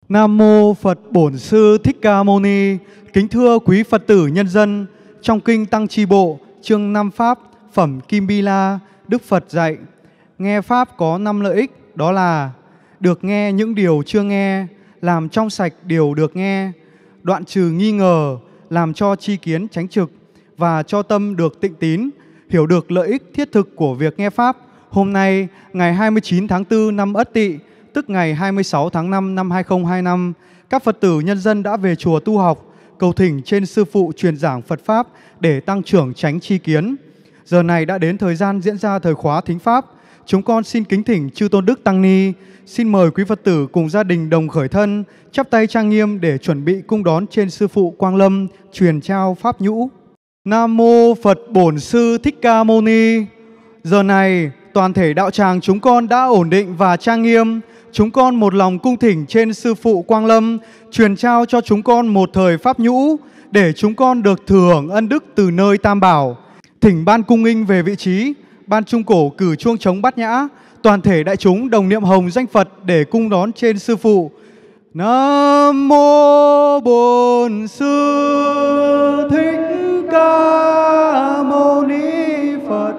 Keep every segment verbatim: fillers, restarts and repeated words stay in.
Nam mô Phật Bổn Sư Thích Ca Mâu Ni. Kính thưa quý Phật tử nhân dân, trong kinh Tăng Chi Bộ chương năm Pháp phẩm Kim Bi La, Đức Phật dạy: nghe Pháp có năm lợi ích, đó là được nghe những điều chưa nghe, làm trong sạch điều được nghe, đoạn trừ nghi ngờ, làm cho tri kiến chánh trực, và cho tâm được tịnh tín, hiểu được lợi ích thiết thực của việc nghe Pháp. Hôm nay, ngày hai mươi chín tháng tư năm Ất Tỵ, tức ngày hai mươi sáu tháng năm năm hai nghìn không trăm hai mươi lăm, các Phật tử nhân dân đã về chùa tu học, cầu thỉnh trên Sư Phụ truyền giảng Phật Pháp để tăng trưởng chánh tri kiến. Giờ này đã đến thời gian diễn ra thời khóa thính Pháp. Chúng con xin kính thỉnh Chư Tôn Đức Tăng Ni, xin mời quý Phật tử cùng gia đình đồng khởi thân, chắp tay trang nghiêm để chuẩn bị cung đón trên Sư Phụ Quang Lâm truyền trao Pháp nhũ. Nam mô Phật Bổn Sư Thích Ca Mâu Ni. Giờ này, toàn thể đạo tràng chúng con đã ổn định và trang nghiêm. Chúng con một lòng cung thỉnh trên Sư Phụ Quang Lâm truyền trao cho chúng con một thời Pháp nhũ để chúng con được thừa hưởng ân đức từ nơi Tam Bảo. Thỉnh ban cung nghinh về vị trí, ban trung cổ cử chuông trống bát nhã, toàn thể đại chúng đồng niệm hồng danh Phật để cung đón trên Sư Phụ. Nam mô Bổn Sư Thích Ca Mâu Ni Phật.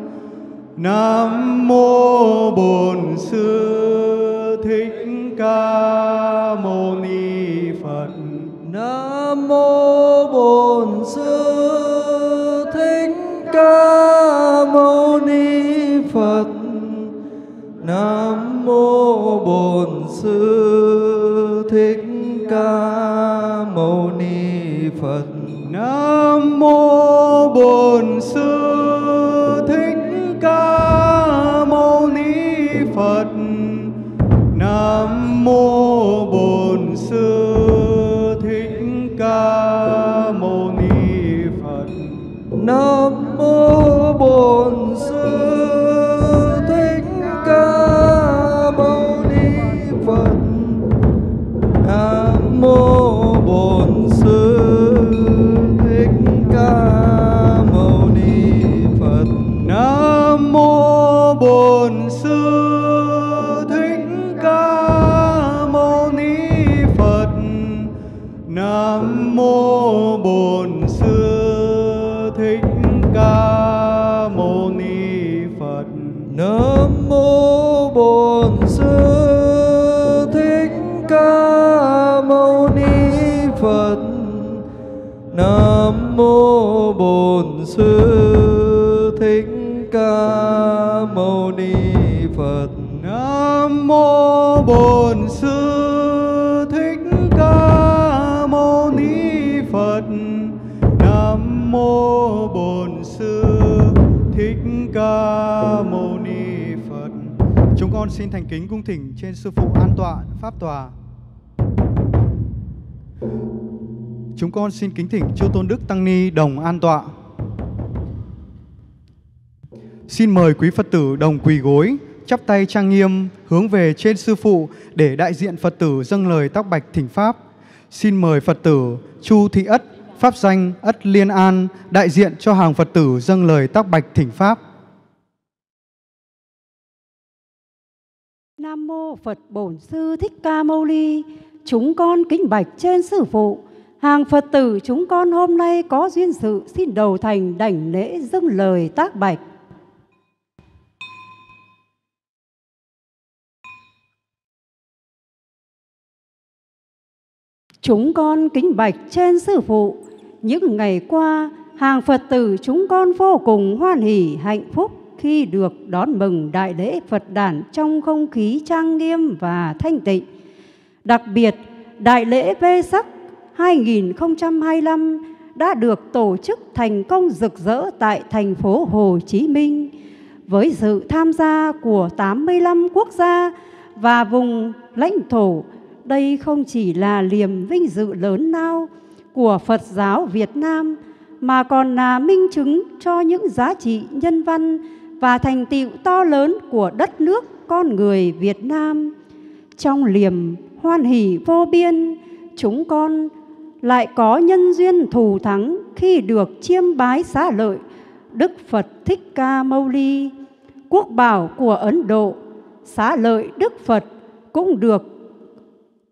Nam mô Bổn Sư Thích Ca Mâu Ni Phật. Nam mô Bổn Sư Thích Ca Mâu Ni Phật. Nam mô Bổn Sư Thích Ca Mâu Ni Phật. Nam mô Bổn Sư Thích Ca Mâu Ni Phật. Nam mô Bổn Sư Thích Ca Mâu Ni Phật. Nam mô Bổn Sư Thích Ca Mâu Ni Phật. Nam mô Bổn Sư Thích Ca Mâu Ni Phật. Nam mô Bổn Sư Thích Ca Mâu Ni Phật. Nam mô Bổn Sư Thích Ca Mâu Ni Phật. Nam mô Bổn Sư Thích Ca Mâu Ni Phật. Nam mô Bổn Sư Thích Ca Mâu Ni Phật. Nam mô Bổn Sư Thích Ca Mâu Ni Phật. Nam mô Bổn Sư Thích Ca Mâu Ni Phật. Chúng con xin thành kính cung thỉnh trên Sư Phụ an tọa pháp tòa. Chúng con xin kính thỉnh Chư Tôn Đức Tăng Ni đồng an tọa. Xin mời quý Phật tử đồng quỳ gối, chắp tay trang nghiêm hướng về trên Sư Phụ để đại diện Phật tử dâng lời tác bạch thỉnh Pháp. Xin mời Phật tử Chu Thị Ất, pháp danh Ất Liên An, đại diện cho hàng Phật tử dâng lời tác bạch thỉnh Pháp. Nam mô Phật Bổn Sư Thích Ca Mâu Ni. Chúng con kính bạch trên Sư Phụ. Hàng Phật tử chúng con hôm nay có duyên sự xin đầu thành đảnh lễ dâng lời tác bạch. Chúng con kính bạch trên Sư Phụ. Những ngày qua, hàng Phật tử chúng con vô cùng hoan hỷ hạnh phúc khi được đón mừng đại lễ Phật đản trong không khí trang nghiêm và thanh tịnh. Đặc biệt, đại lễ Vê-sắc hai nghìn không trăm hai mươi lăm đã được tổ chức thành công rực rỡ tại thành phố Hồ Chí Minh với sự tham gia của tám mươi lăm quốc gia và vùng lãnh thổ. Đây không chỉ là niềm vinh dự lớn lao của Phật giáo Việt Nam mà còn là minh chứng cho những giá trị nhân văn và thành tựu to lớn của đất nước con người Việt Nam. Trong niềm hoan hỷ vô biên, chúng con lại có nhân duyên thù thắng khi được chiêm bái xá lợi Đức Phật Thích Ca Mâu Ni, quốc bảo của Ấn Độ. Xá lợi Đức Phật cũng được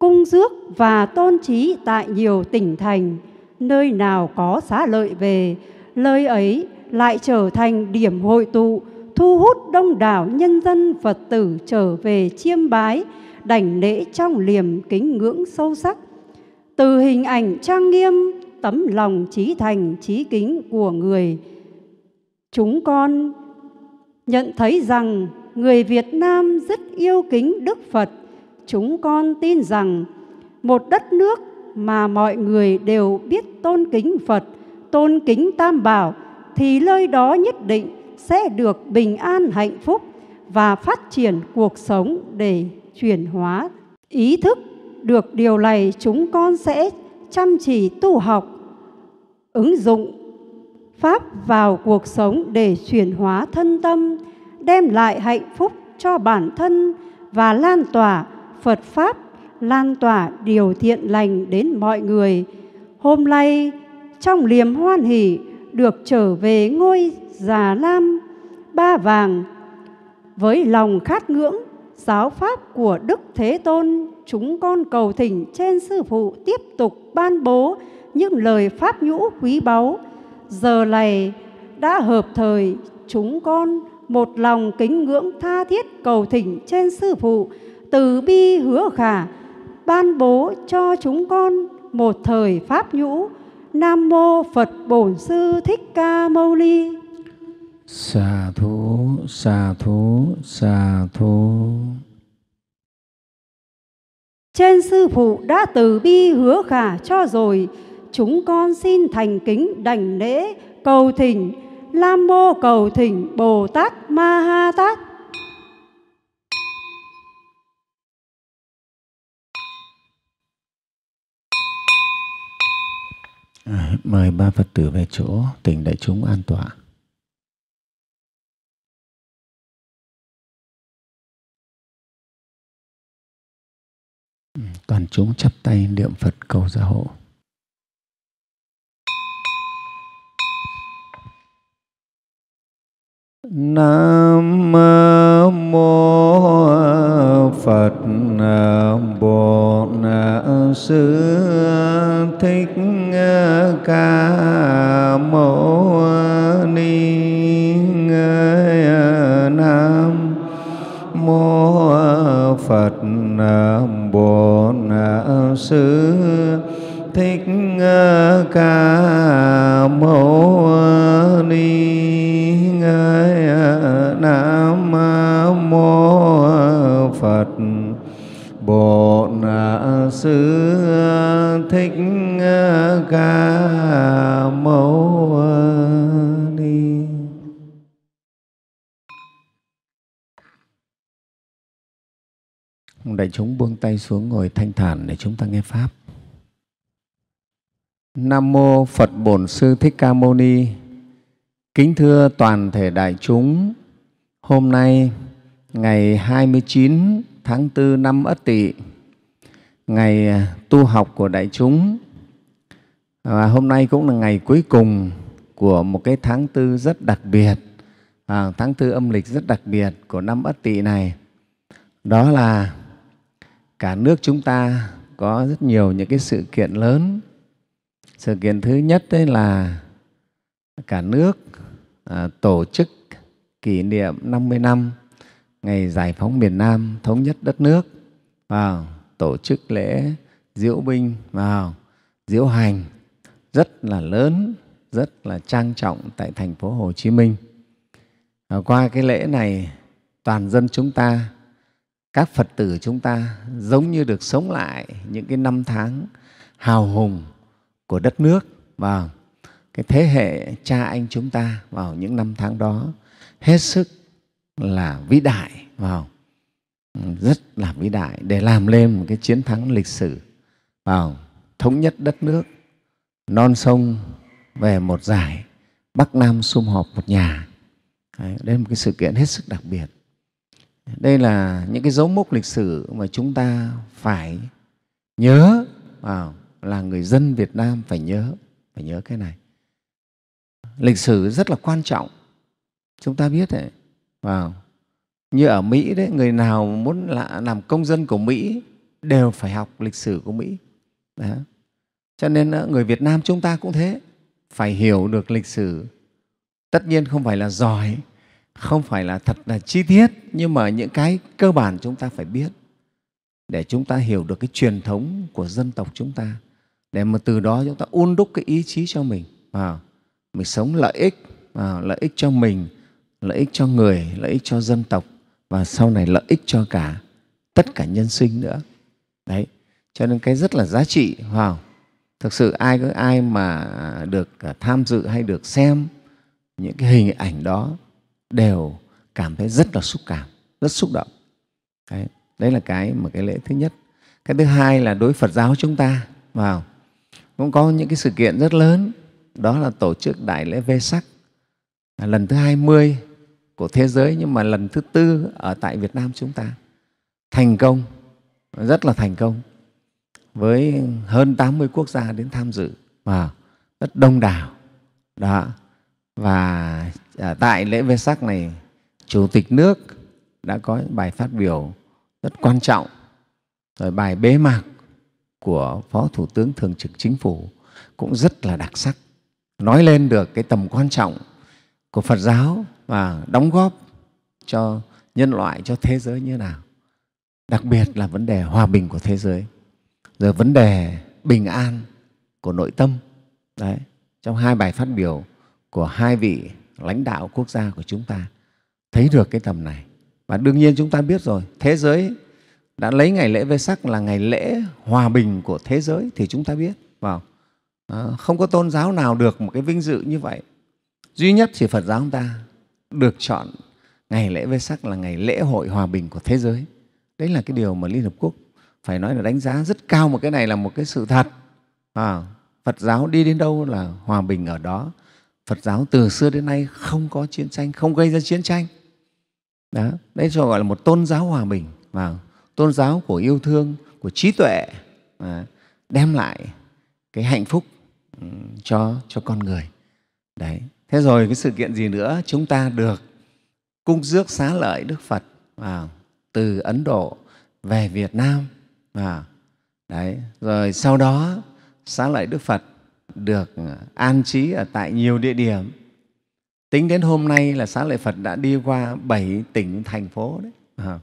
cung rước và tôn trí tại nhiều tỉnh thành. Nơi nào có xá lợi về, nơi ấy lại trở thành điểm hội tụ, thu hút đông đảo nhân dân Phật tử trở về chiêm bái, đảnh lễ trong niềm kính ngưỡng sâu sắc. Từ hình ảnh trang nghiêm, tấm lòng chí thành chí kính của người, chúng con nhận thấy rằng người Việt Nam rất yêu kính Đức Phật. Chúng con tin rằng một đất nước mà mọi người đều biết tôn kính Phật, tôn kính Tam Bảo, thì nơi đó nhất định sẽ được bình an hạnh phúc và phát triển cuộc sống để chuyển hóa ý thức. Được điều này, chúng con sẽ chăm chỉ tu học, ứng dụng Pháp vào cuộc sống để chuyển hóa thân tâm, đem lại hạnh phúc cho bản thân và lan tỏa Phật Pháp, lan tỏa điều thiện lành đến mọi người. Hôm nay, trong niềm hoan hỷ được trở về ngôi Già Lam Ba Vàng, với lòng khát ngưỡng giáo Pháp của Đức Thế Tôn, chúng con cầu thỉnh trên Sư Phụ tiếp tục ban bố những lời Pháp nhũ quý báu. Giờ này đã hợp thời, chúng con một lòng kính ngưỡng tha thiết cầu thỉnh trên Sư Phụ từ bi hứa khả ban bố cho chúng con một thời Pháp nhũ. Nam mô Phật Bổn Sư Thích Ca Mâu Ni. Xà thú, xà thú, xà thú. Trên Sư Phụ đã từ bi hứa khả cho rồi, chúng con xin thành kính đảnh lễ cầu thỉnh Nam mô cầu thỉnh Bồ Tát Ma Ha Tát. À, mời ba Phật tử về chỗ, thỉnh đại chúng an tọa. Toàn chúng chắp tay niệm Phật cầu gia hộ. Nam mô Phật Bổn Sư Thích Ca Mâu Ni. Nam mô Phật Bổn Sư Thích Ca Mâu Ni. Nam mô Phật Bổn Sư Thích Ca Mâu Ni. Đại chúng buông tay xuống ngồi thanh thản để chúng ta nghe Pháp. Nam mô Phật Bổn Sư Thích Ca Mâu Ni. Kính thưa toàn thể đại chúng, hôm nay ngày hai mươi chín tháng tư năm Ất Tỵ, ngày tu học của đại chúng, và hôm nay cũng là ngày cuối cùng của một cái tháng tư rất đặc biệt, à, tháng tư âm lịch rất đặc biệt của năm Ất Tỵ này. Đó là cả nước chúng ta có rất nhiều những cái sự kiện lớn. Sự kiện thứ nhất đấy là cả nước à, tổ chức kỷ niệm năm mươi năm ngày giải phóng miền Nam, thống nhất đất nước, vào tổ chức lễ diễu binh, vào diễu hành rất là lớn, rất là trang trọng tại thành phố Hồ Chí Minh. À, qua cái lễ này, toàn dân chúng ta, các Phật tử chúng ta giống như được sống lại những cái năm tháng hào hùng của đất nước, và cái thế hệ cha anh chúng ta vào những năm tháng đó hết sức là vĩ đại, vào rất là vĩ đại, để làm lên một cái chiến thắng lịch sử, vào thống nhất đất nước, non sông về một giải, Bắc Nam sum họp một nhà. Đấy, đây là một cái sự kiện hết sức đặc biệt. Đây là những cái dấu mốc lịch sử mà chúng ta phải nhớ, vào là người dân Việt Nam phải nhớ, phải nhớ cái này. Lịch sử rất là quan trọng, chúng ta biết đấy. Vào như ở Mỹ đấy, người nào muốn là làm công dân của Mỹ đều phải học lịch sử của Mỹ. Đó. Cho nên người Việt Nam chúng ta cũng thế, phải hiểu được lịch sử. Tất nhiên không phải là giỏi, không phải là thật là chi tiết, nhưng mà những cái cơ bản chúng ta phải biết để chúng ta hiểu được cái truyền thống của dân tộc chúng ta, để mà từ đó chúng ta un đúc cái ý chí cho mình. À, mình sống lợi ích, à, lợi ích cho mình, lợi ích cho người, lợi ích cho dân tộc, và sau này lợi ích cho cả tất cả nhân sinh nữa. Đấy, cho nên cái rất là giá trị. Wow. Thực sự ai có ai mà được tham dự hay được xem những cái hình ảnh đó đều cảm thấy rất là xúc cảm, rất xúc động. Đấy, đấy là cái một cái lễ thứ nhất. Cái thứ hai là đối với Phật giáo chúng ta, wow, cũng có những cái sự kiện rất lớn, đó là tổ chức Đại lễ Vesak lần thứ hai mươi của thế giới, nhưng mà lần thứ tư ở tại Việt Nam chúng ta. Thành công, rất là thành công, với hơn tám mươi quốc gia đến tham dự, wow, rất đông đảo. Đó. Và tại lễ Vesak này, Chủ tịch nước đã có bài phát biểu rất quan trọng, rồi bài bế mạc của Phó Thủ tướng Thường trực Chính phủ cũng rất là đặc sắc, nói lên được cái tầm quan trọng của Phật giáo và đóng góp cho nhân loại, cho thế giới như thế nào. Đặc biệt là vấn đề hòa bình của thế giới, rồi vấn đề bình an của nội tâm. Đấy, trong hai bài phát biểu của hai vị lãnh đạo quốc gia của chúng ta thấy được cái tầm này. Và đương nhiên chúng ta biết rồi, thế giới đã lấy ngày lễ Vesak là ngày lễ hòa bình của thế giới thì chúng ta biết. Wow. À, không có tôn giáo nào được một cái vinh dự như vậy. Duy nhất chỉ Phật giáo chúng ta được chọn ngày lễ Vesak là ngày lễ hội hòa bình của thế giới. Đấy là cái điều mà Liên Hợp Quốc phải nói là đánh giá rất cao, một cái này là một cái sự thật. À, Phật giáo đi đến đâu là hòa bình ở đó. Phật giáo từ xưa đến nay không có chiến tranh, không gây ra chiến tranh. Đó, đấy cho gọi là một tôn giáo hòa bình, và tôn giáo của yêu thương, của trí tuệ, à, đem lại cái hạnh phúc cho, cho con người. Đấy. Thế rồi cái sự kiện gì nữa? Chúng ta được cung rước xá lợi Đức Phật à, từ Ấn Độ về Việt Nam. À, đấy. Rồi sau đó xá lợi Đức Phật được an trí ở tại nhiều địa điểm. Tính đến hôm nay là xá lợi Phật đã đi qua bảy tỉnh, thành phố đấy. À,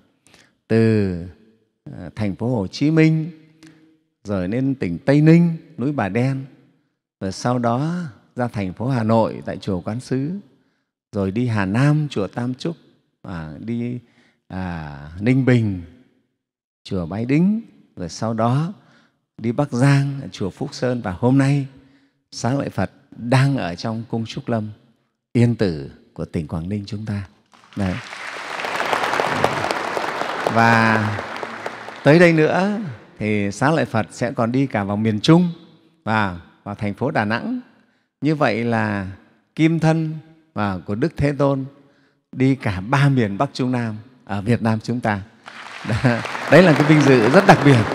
từ thành phố Hồ Chí Minh, rồi lên tỉnh Tây Ninh, núi Bà Đen, rồi sau đó ra thành phố Hà Nội tại chùa Quán Sứ, rồi đi Hà Nam, chùa Tam Trúc, à, đi à, Ninh Bình, chùa Bái Đính, rồi sau đó đi Bắc Giang, chùa Phúc Sơn, và hôm nay xá lợi Phật đang ở trong cung Trúc Lâm, Yên Tử của tỉnh Quảng Ninh chúng ta. Đấy. Và tới đây nữa thì xá lợi Phật sẽ còn đi cả vào miền Trung và vào thành phố Đà Nẵng. Như vậy là kim thân và của Đức Thế Tôn đi cả ba miền Bắc Trung Nam ở Việt Nam chúng ta. Đấy là cái vinh dự rất đặc biệt.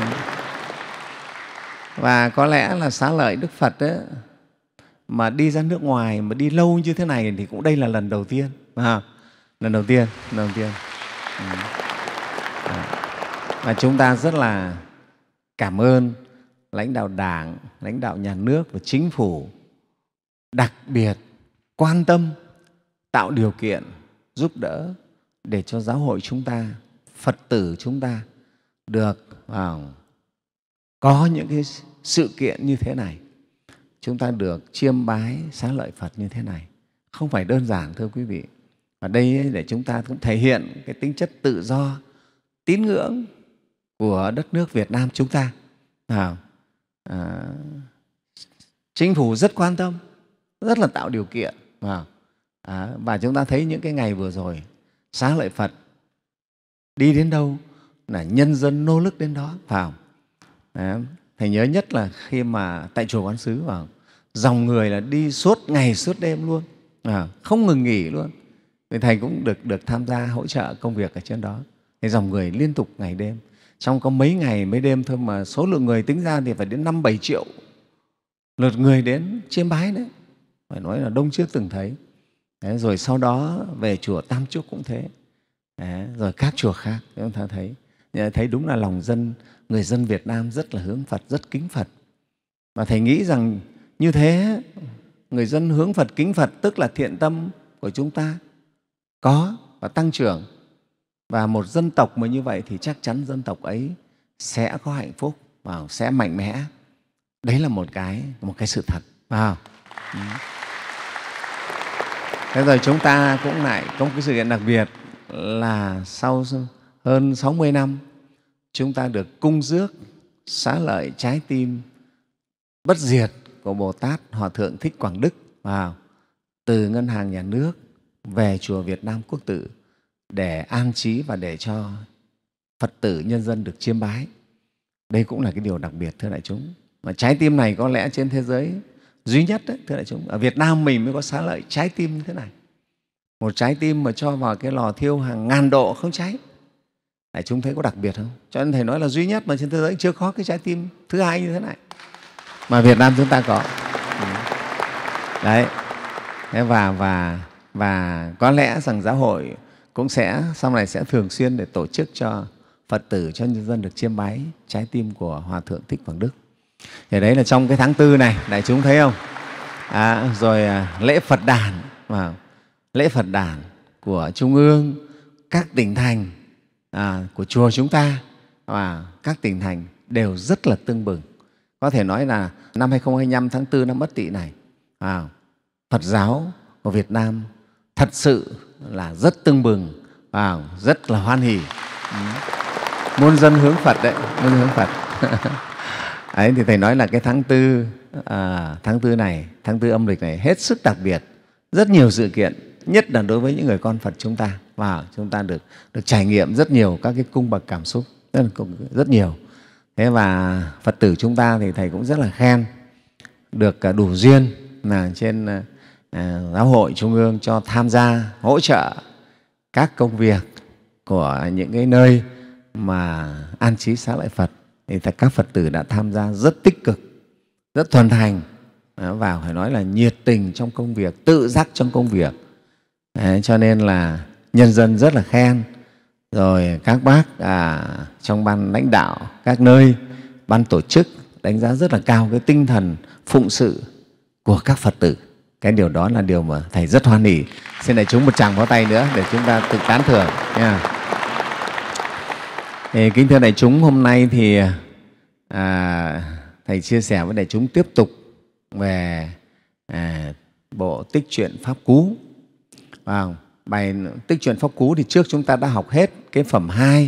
Và có lẽ là xá lợi Đức Phật ấy, mà đi ra nước ngoài mà đi lâu như thế này thì cũng đây là lần đầu tiên. À, lần đầu tiên, lần đầu tiên. Và chúng ta rất là cảm ơn lãnh đạo Đảng, lãnh đạo nhà nước và chính phủ đặc biệt quan tâm, tạo điều kiện, giúp đỡ để cho giáo hội chúng ta, Phật tử chúng ta được à, có những cái sự kiện như thế này. Chúng ta được chiêm bái xá lợi Phật như thế này. Không phải đơn giản, thưa quý vị. Và đây để chúng ta cũng thể hiện cái tính chất tự do, tín ngưỡng của đất nước Việt Nam chúng ta. À, à, chính phủ rất quan tâm, rất là tạo điều kiện. À, à, và chúng ta thấy những cái ngày vừa rồi, xá lợi Phật đi đến đâu là nhân dân nô nức đến đó. Phải không? À, Thầy nhớ nhất là khi mà tại chùa Quán Sứ, vào dòng người là đi suốt ngày suốt đêm luôn, à, không ngừng nghỉ luôn. Thì Thầy cũng được, được tham gia hỗ trợ công việc ở trên đó. Thì dòng người liên tục ngày đêm. Trong có mấy ngày mấy đêm thôi mà số lượng người tính ra thì phải đến năm bảy triệu lượt người đến chiêm bái đấy. Phải nói là đông chưa từng thấy. Đấy, rồi sau đó về chùa Tam Trúc cũng thế. Đấy, rồi các chùa khác chúng ta thấy thấy đúng là lòng dân, người dân Việt Nam rất là hướng Phật, rất kính Phật. Và Thầy nghĩ rằng như thế, người dân hướng Phật, kính Phật tức là thiện tâm của chúng ta có và tăng trưởng. Và một dân tộc mà như vậy thì chắc chắn dân tộc ấy sẽ có hạnh phúc và sẽ mạnh mẽ. Đấy là một cái, một cái sự thật. Wow. Thế rồi chúng ta cũng lại có một cái sự kiện đặc biệt là sau hơn sáu mươi năm chúng ta được cung rước xá lợi trái tim bất diệt của Bồ Tát Hòa Thượng Thích Quảng Đức vào từ ngân hàng nhà nước về chùa Việt Nam Quốc Tự để an trí và để cho Phật tử nhân dân được chiêm bái. Đây cũng là cái điều đặc biệt, thưa đại chúng. Mà trái tim này có lẽ trên thế giới duy nhất đấy, thưa đại chúng. Ở Việt Nam mình mới có xá lợi trái tim như thế này. Một trái tim mà cho vào cái lò thiêu hàng ngàn độ không cháy. Đại chúng thấy có đặc biệt không? Cho nên Thầy nói là duy nhất mà trên thế giới chưa có cái trái tim thứ hai như thế này. Mà Việt Nam chúng ta có. Đấy. Thế và, và, và có lẽ rằng giáo hội cũng sẽ sau này sẽ thường xuyên để tổ chức cho Phật tử, cho nhân dân được chiêm bái trái tim của Hòa Thượng Thích Quảng Đức. Thì đấy là trong cái tháng tư này, đại chúng thấy không? À, rồi à, lễ Phật đản, à, lễ Phật đản của Trung ương, các tỉnh thành à, của chùa chúng ta và các tỉnh thành đều rất là tưng bừng. Có thể nói là năm hai không hai lăm tháng tư năm Ất Tỵ này, à, Phật giáo của Việt Nam thật sự là rất tưng bừng, à, rất là hoan hỉ. Ừ. Muôn dân hướng Phật đấy, muôn dân hướng Phật. Ấy thì Thầy nói là cái tháng tư, à, tháng tư này, tháng tư âm lịch này hết sức đặc biệt, rất nhiều sự kiện, nhất là đối với những người con Phật chúng ta, và chúng ta được được trải nghiệm rất nhiều các cái cung bậc cảm xúc, rất, rất nhiều. Thế và Phật tử chúng ta thì Thầy cũng rất là khen được đủ duyên là trên à, giáo hội Trung ương cho tham gia hỗ trợ các công việc của những cái nơi mà an trí xá lợi Phật. Thì các Phật tử đã tham gia rất tích cực, rất thuần thành và phải nói là nhiệt tình trong công việc, tự giác trong công việc. Đấy, cho nên là nhân dân rất là khen. Rồi các bác à, trong ban lãnh đạo các nơi, ban tổ chức đánh giá rất là cao cái tinh thần phụng sự của các Phật tử. Cái điều đó là điều mà Thầy rất hoan hỉ. Xin đại chúng một tràng pháo tay nữa để chúng ta tự tán thưởng nha. Thì, kính thưa đại chúng, hôm nay thì à, Thầy chia sẻ với đại chúng tiếp tục về à, bộ Tích Truyện Pháp Cú. À, bài Tích Truyện Pháp Cú thì trước chúng ta đã học hết cái phẩm hai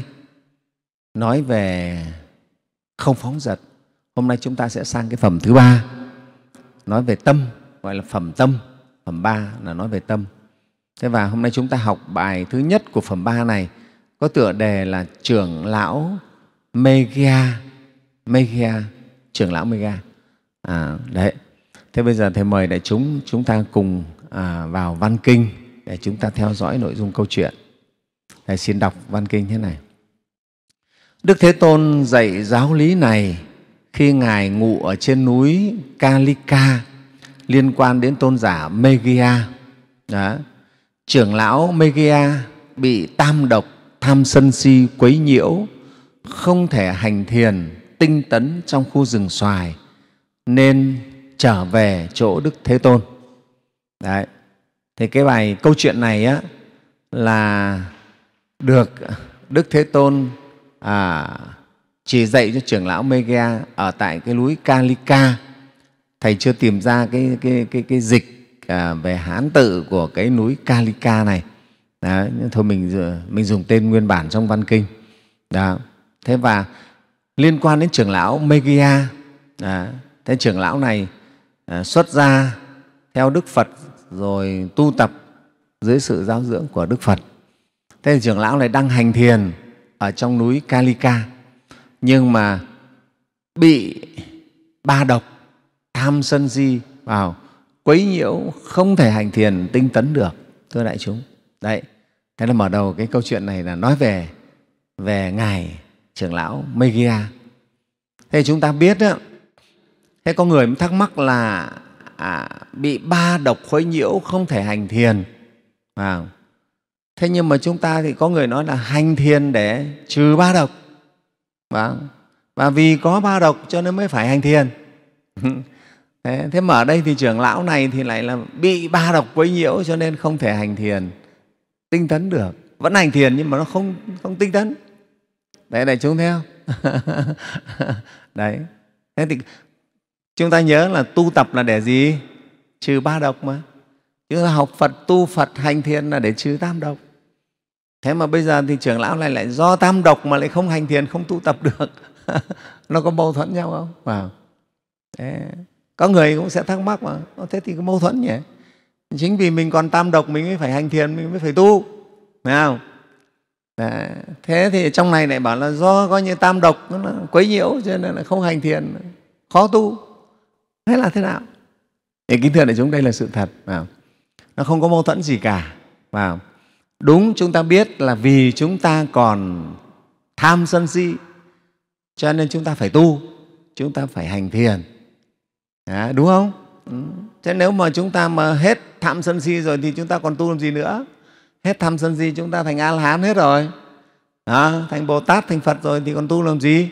nói về không phóng dật. Hôm nay chúng ta sẽ sang cái phẩm thứ ba nói về tâm, gọi là phẩm tâm. Phẩm ba là nói về tâm. Thế và hôm nay chúng ta học bài thứ nhất của phẩm ba này có tựa đề là Trưởng lão Megha. Megha, Trưởng lão Megha. À, đấy. Thế bây giờ Thầy mời đại chúng chúng ta cùng à, vào văn kinh để chúng ta theo dõi nội dung câu chuyện. Thầy xin đọc văn kinh thế này. Đức Thế Tôn dạy giáo lý này khi Ngài ngụ ở trên núi Kalika liên quan đến tôn giả Megha. Đó. Trưởng lão Megha bị tam độc tham sân si quấy nhiễu, không thể hành thiền tinh tấn trong khu rừng xoài, nên trở về chỗ Đức Thế Tôn. Đấy. Thì cái bài câu chuyện này á, là được Đức Thế Tôn à, chỉ dạy cho trưởng lão Megha ở tại cái núi Kalika. Thầy chưa tìm ra cái, cái, cái, cái dịch à, về Hán tự của cái núi Kalika này. Đó, thôi mình, mình dùng tên nguyên bản trong văn kinh. Đó. Thế và liên quan đến trưởng lão Megha, à, thế trưởng lão này à, xuất gia theo Đức Phật rồi tu tập dưới sự giáo dưỡng của Đức Phật. Thế thì trưởng lão này đang hành thiền ở trong núi Kalika, nhưng mà bị ba độc tham sân si vào quấy nhiễu, không thể hành thiền tinh tấn được, thưa đại chúng. Đấy, thế là mở đầu cái câu chuyện này là nói về về ngài trưởng lão Megha. Thế chúng ta biết đó, thế có người thắc mắc là à, bị ba độc khuấy nhiễu không thể hành thiền. À, thế nhưng mà chúng ta thì có người nói là hành thiền để trừ ba độc. Và, và vì có ba độc cho nên mới phải hành thiền. Thế, thế mà ở đây thì trưởng lão này thì lại là bị ba độc quấy nhiễu cho nên không thể hành thiền tinh tấn được. Vẫn hành thiền nhưng mà nó không, không tinh tấn. Đấy, đại chúng thấy không? Đấy. Thế thì chúng ta nhớ là tu tập là để gì? Trừ ba độc mà. Chúng ta học Phật, tu Phật, hành thiền là để trừ tam độc. Thế mà bây giờ thì trưởng lão này lại do tam độc mà lại không hành thiền, không tu tập được. Nó có mâu thuẫn nhau không? Wow. Thế, có người cũng sẽ thắc mắc mà, thế thì có mâu thuẫn nhỉ? Chính vì mình còn tam độc mình mới phải hành thiền, mình mới phải tu, phải không? Đấy. Thế thì trong này lại bảo là do coi như tam độc nó quấy nhiễu cho nên là không hành thiền, khó tu. Thế là thế nào? Thì kính thưa đại chúng, đây là sự thật. Vào. Nó không có mâu thuẫn gì cả. Vào. Đúng, chúng ta biết là vì chúng ta còn tham sân si cho nên chúng ta phải tu, chúng ta phải hành thiền. À, đúng không? Ừ. Thế nếu mà chúng ta mà hết tham sân si rồi thì chúng ta còn tu làm gì nữa? Hết tham sân si chúng ta thành A-la-hán hết rồi, à, thành Bồ Tát, thành Phật rồi thì còn tu làm gì?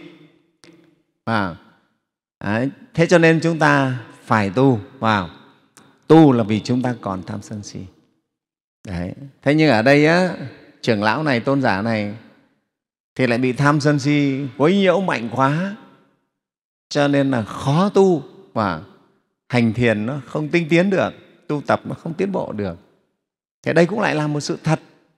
À, đấy. Thế cho nên chúng ta phải tu. Wow. Tu là vì chúng ta còn tham sân si. Đấy. Thế nhưng ở đây á, trưởng lão này, tôn giả này thì lại bị tham sân si quấy nhiễu mạnh quá cho nên là khó tu và hành thiền nó không tinh tiến được, tu tập nó không tiến bộ được. Thế đây cũng lại là một sự thật.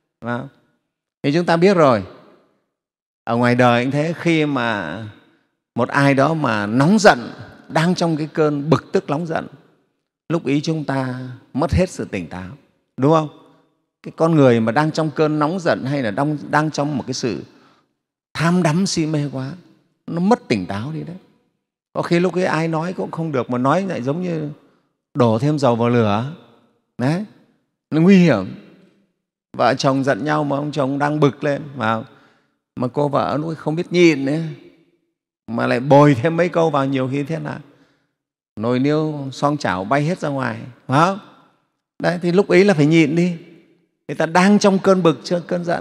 Thì chúng ta biết rồi, ở ngoài đời cũng thế, khi mà một ai đó mà nóng giận, đang trong cái cơn bực tức nóng giận, lúc ý chúng ta mất hết sự tỉnh táo, đúng không? Cái con người mà đang trong cơn nóng giận hay là đang, đang trong một cái sự tham đắm si mê quá, nó mất tỉnh táo đi đấy. Có khi lúc ấy ai nói cũng không được, mà nói lại giống như đổ thêm dầu vào lửa. Đấy, nó nguy hiểm. Vợ chồng giận nhau mà ông chồng đang bực lên, mà, mà cô vợ nó không biết nhịn nữa, mà lại bồi thêm mấy câu vào, nhiều khi thế nào nồi niêu xoong chảo bay hết ra ngoài, phải không? Đấy, thì lúc ấy là phải nhịn đi. Người ta đang trong cơn bực, trong cơn giận,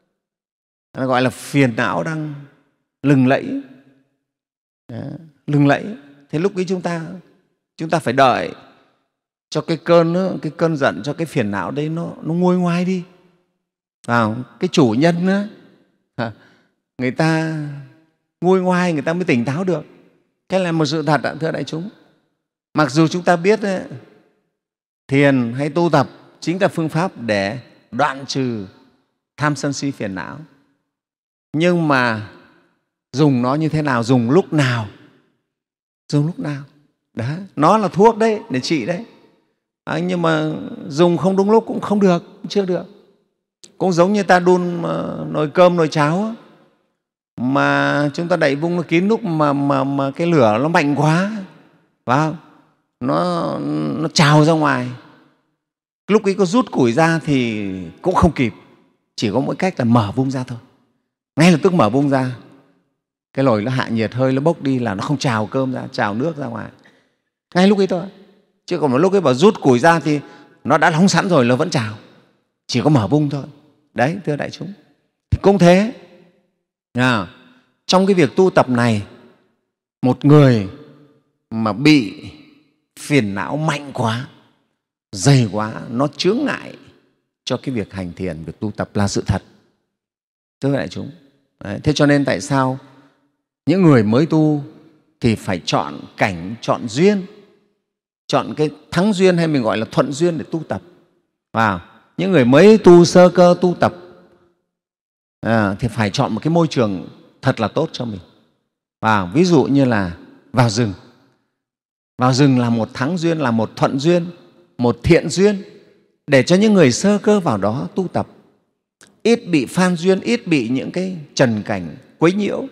nó gọi là phiền não đang lừng lẫy. Đấy, lừng lẫy. Thế lúc ấy chúng ta chúng ta phải đợi cho cái cơn đó, cái cơn giận, cho cái phiền não đấy nó nó nguôi ngoai đi. À, cái chủ nhân đó, người ta nguôi ngoai, người ta mới tỉnh táo được. Cái là một sự thật, thưa đại chúng. Mặc dù chúng ta biết đấy, thiền hay tu tập chính là phương pháp để đoạn trừ tham sân si phiền não, nhưng mà dùng nó như thế nào, dùng lúc nào, dùng lúc nào. Đó, nó là thuốc đấy, để trị đấy. À, nhưng mà dùng không đúng lúc cũng không được, cũng chưa được. Cũng giống như ta đun nồi cơm, nồi cháo mà chúng ta đậy vung nó kín, lúc mà, mà, mà cái lửa nó mạnh quá, phải không? Nó, nó trào ra ngoài. Lúc ấy có rút củi ra thì cũng không kịp, chỉ có mỗi cách là mở vung ra thôi. Ngay lập tức mở vung ra, cái nồi nó hạ nhiệt, hơi nó bốc đi là nó không trào cơm ra, trào nước ra ngoài. Ngay lúc ấy thôi. Chứ còn một lúc ấy bảo rút củi ra thì nó đã nóng sẵn rồi, nó vẫn trào, chỉ có mở vung thôi. Đấy, thưa đại chúng, thì cũng thế. À, trong cái việc tu tập này, một người mà bị phiền não mạnh quá, dày quá, nó chướng ngại cho cái việc hành thiền, việc tu tập là sự thật, thưa đại chúng. Đấy, thế cho nên tại sao những người mới tu thì phải chọn cảnh, chọn duyên, chọn cái thắng duyên hay mình gọi là thuận duyên để tu tập. Và những người mới tu sơ cơ tu tập à, thì phải chọn một cái môi trường thật là tốt cho mình. Và ví dụ như là vào rừng. Vào rừng là một thắng duyên, là một thuận duyên, một thiện duyên để cho những người sơ cơ vào đó tu tập, ít bị phan duyên, ít bị những cái trần cảnh quấy nhiễu.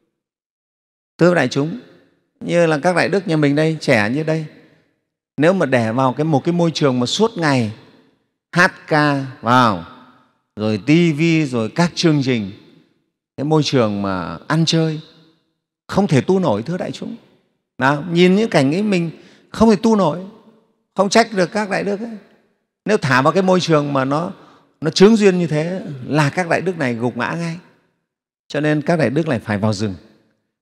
Thưa đại chúng, như là các đại đức nhà mình đây, trẻ như đây, nếu mà để vào cái một cái môi trường mà suốt ngày hát ca vào, rồi tivi, rồi các chương trình, cái môi trường mà ăn chơi, không thể tu nổi, thưa đại chúng. Nào, nhìn những cảnh ấy mình không thể tu nổi, không trách được các đại đức ấy. Nếu thả vào cái môi trường mà nó nó chướng duyên như thế là các đại đức này gục ngã ngay. Cho nên các đại đức này phải vào rừng,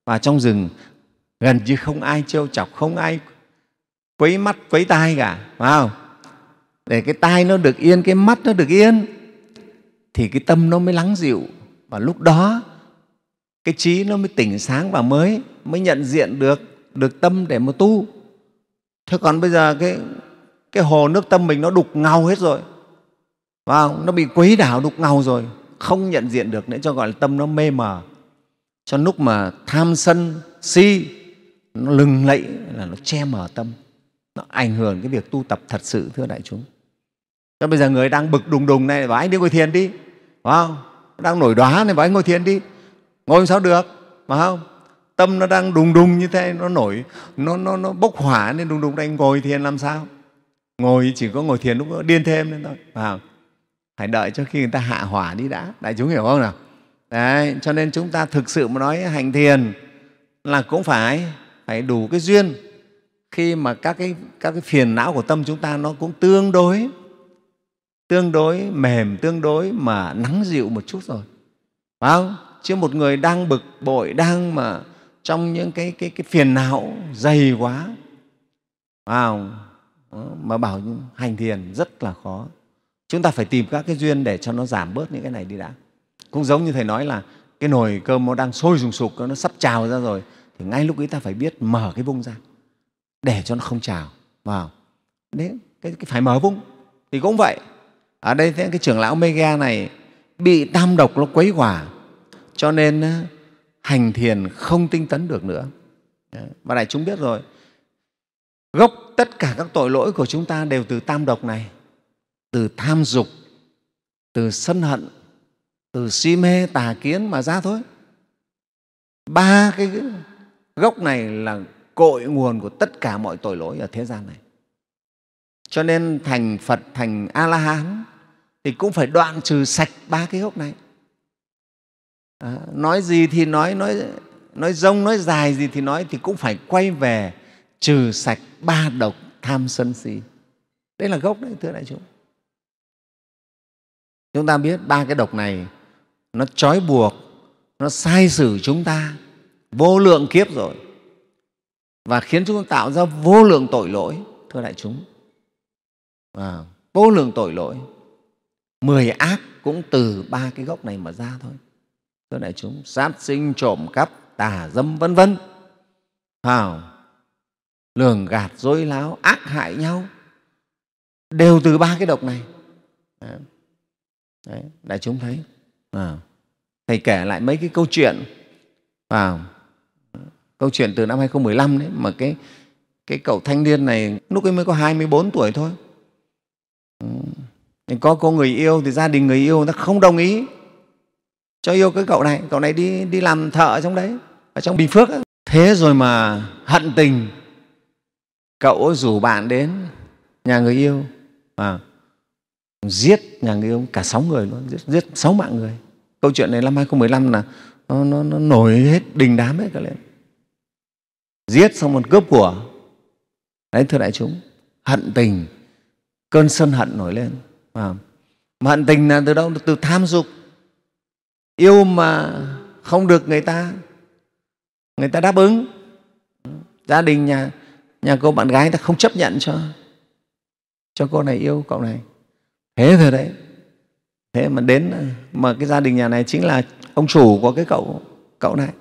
Và trong rừng gần như không ai trêu chọc, không ai quấy mắt quấy tai cả, phải không? Để cái tai nó được yên, cái mắt nó được yên thì cái tâm nó mới lắng dịu, và lúc đó cái trí nó mới tỉnh sáng và mới mới nhận diện được được tâm để mà tu. Thế còn bây giờ cái cái hồ nước tâm mình nó đục ngầu hết rồi, phải không? Nó bị quấy đảo đục ngầu rồi, không nhận diện được nữa, cho gọi là tâm nó mê mờ. Cho lúc mà tham sân si nó lừng lẫy là nó che mờ tâm, nó ảnh hưởng cái việc tu tập thật sự, thưa đại chúng. Cho bây giờ người đang bực đùng đùng này, bảo anh đi ngồi thiền đi, phải không? Đang nổi đoá này, bảo anh ngồi thiền đi. Ngồi sao được, phải không? Tâm nó đang đùng đùng như thế, nó nổi, nó, nó, nó bốc hỏa nên đùng đùng, anh ngồi thiền làm sao? Ngồi chỉ có ngồi thiền lúc đó điên thêm lên thôi, phải không? Phải đợi cho khi người ta hạ hỏa đi đã, đại chúng hiểu không nào? Đấy, cho nên chúng ta thực sự mà nói hành thiền là cũng phải phải đủ cái duyên, khi mà các cái, các cái phiền não của tâm chúng ta nó cũng tương đối tương đối mềm, tương đối mà nắng dịu một chút rồi, phải không? Chứ một người đang bực bội, đang mà trong những cái, cái, cái phiền não dày quá, phải không? Mà bảo hành thiền rất là khó. Chúng ta phải tìm các cái duyên để cho nó giảm bớt những cái này đi đã. Cũng giống như Thầy nói là cái nồi cơm nó đang sôi sùng sục, nó sắp trào ra rồi, thì ngay lúc ấy ta phải biết mở cái vung ra để cho nó không trào vào. Đấy, cái, cái phải mở vung. Thì cũng vậy. Ở đây cái trưởng lão Mega này bị tam độc nó quấy quả, cho nên hành thiền không tinh tấn được nữa. Đấy. Và đại chúng biết rồi, gốc tất cả các tội lỗi của chúng ta đều từ tam độc này, từ tham dục, từ sân hận, từ si mê tà kiến mà ra thôi. Ba cái gốc này là cội nguồn của tất cả mọi tội lỗi ở thế gian này. Cho nên thành Phật, thành A-la-hán thì cũng phải đoạn trừ sạch ba cái gốc này. À, nói gì thì nói, nói, nói rông, nói dài gì thì nói, thì cũng phải quay về trừ sạch ba độc tham sân si. Đấy là gốc đấy, thưa đại chúng. Chúng ta biết ba cái độc này nó trói buộc, nó sai sử chúng ta vô lượng kiếp rồi, và khiến chúng ta tạo ra vô lượng tội lỗi, thưa đại chúng. À, vô lượng tội lỗi, mười ác cũng từ ba cái gốc này mà ra thôi, thưa đại chúng. Sát sinh, trộm cắp, tà dâm, vân vân, à, lường gạt, dối láo, ác hại nhau, đều từ ba cái độc này. Đấy. Đấy, đại chúng thấy. À, Thầy kể lại mấy cái câu chuyện, à, câu chuyện từ năm hai không một năm đấy, mà cái, cái cậu thanh niên này lúc ấy mới có hai mươi bốn tuổi thôi. Ừ. Có cô người yêu thì gia đình người yêu nó không đồng ý cho yêu cái cậu này. Cậu này đi, đi làm thợ ở trong đấy, ở trong Bình Phước ấy. Thế rồi mà hận tình, cậu ấy rủ bạn đến nhà người yêu, à, giết nhà người yêu cả sáu người luôn, giết, giết sáu mạng người. Câu chuyện này năm hai không một năm là nó, nó, nó nổi hết đình đám hết cả lên. Giết xong một cướp của. Đấy, thưa đại chúng, hận tình, cơn sân hận nổi lên. À, mà hận tình là từ đâu? Từ tham dục. Yêu mà không được người ta người ta đáp ứng, gia đình nhà nhà cô bạn gái ta không chấp nhận cho cho cô này yêu cậu này. Thế thôi đấy. Thế mà đến mà cái gia đình nhà này chính là ông chủ của cái cậu cậu này,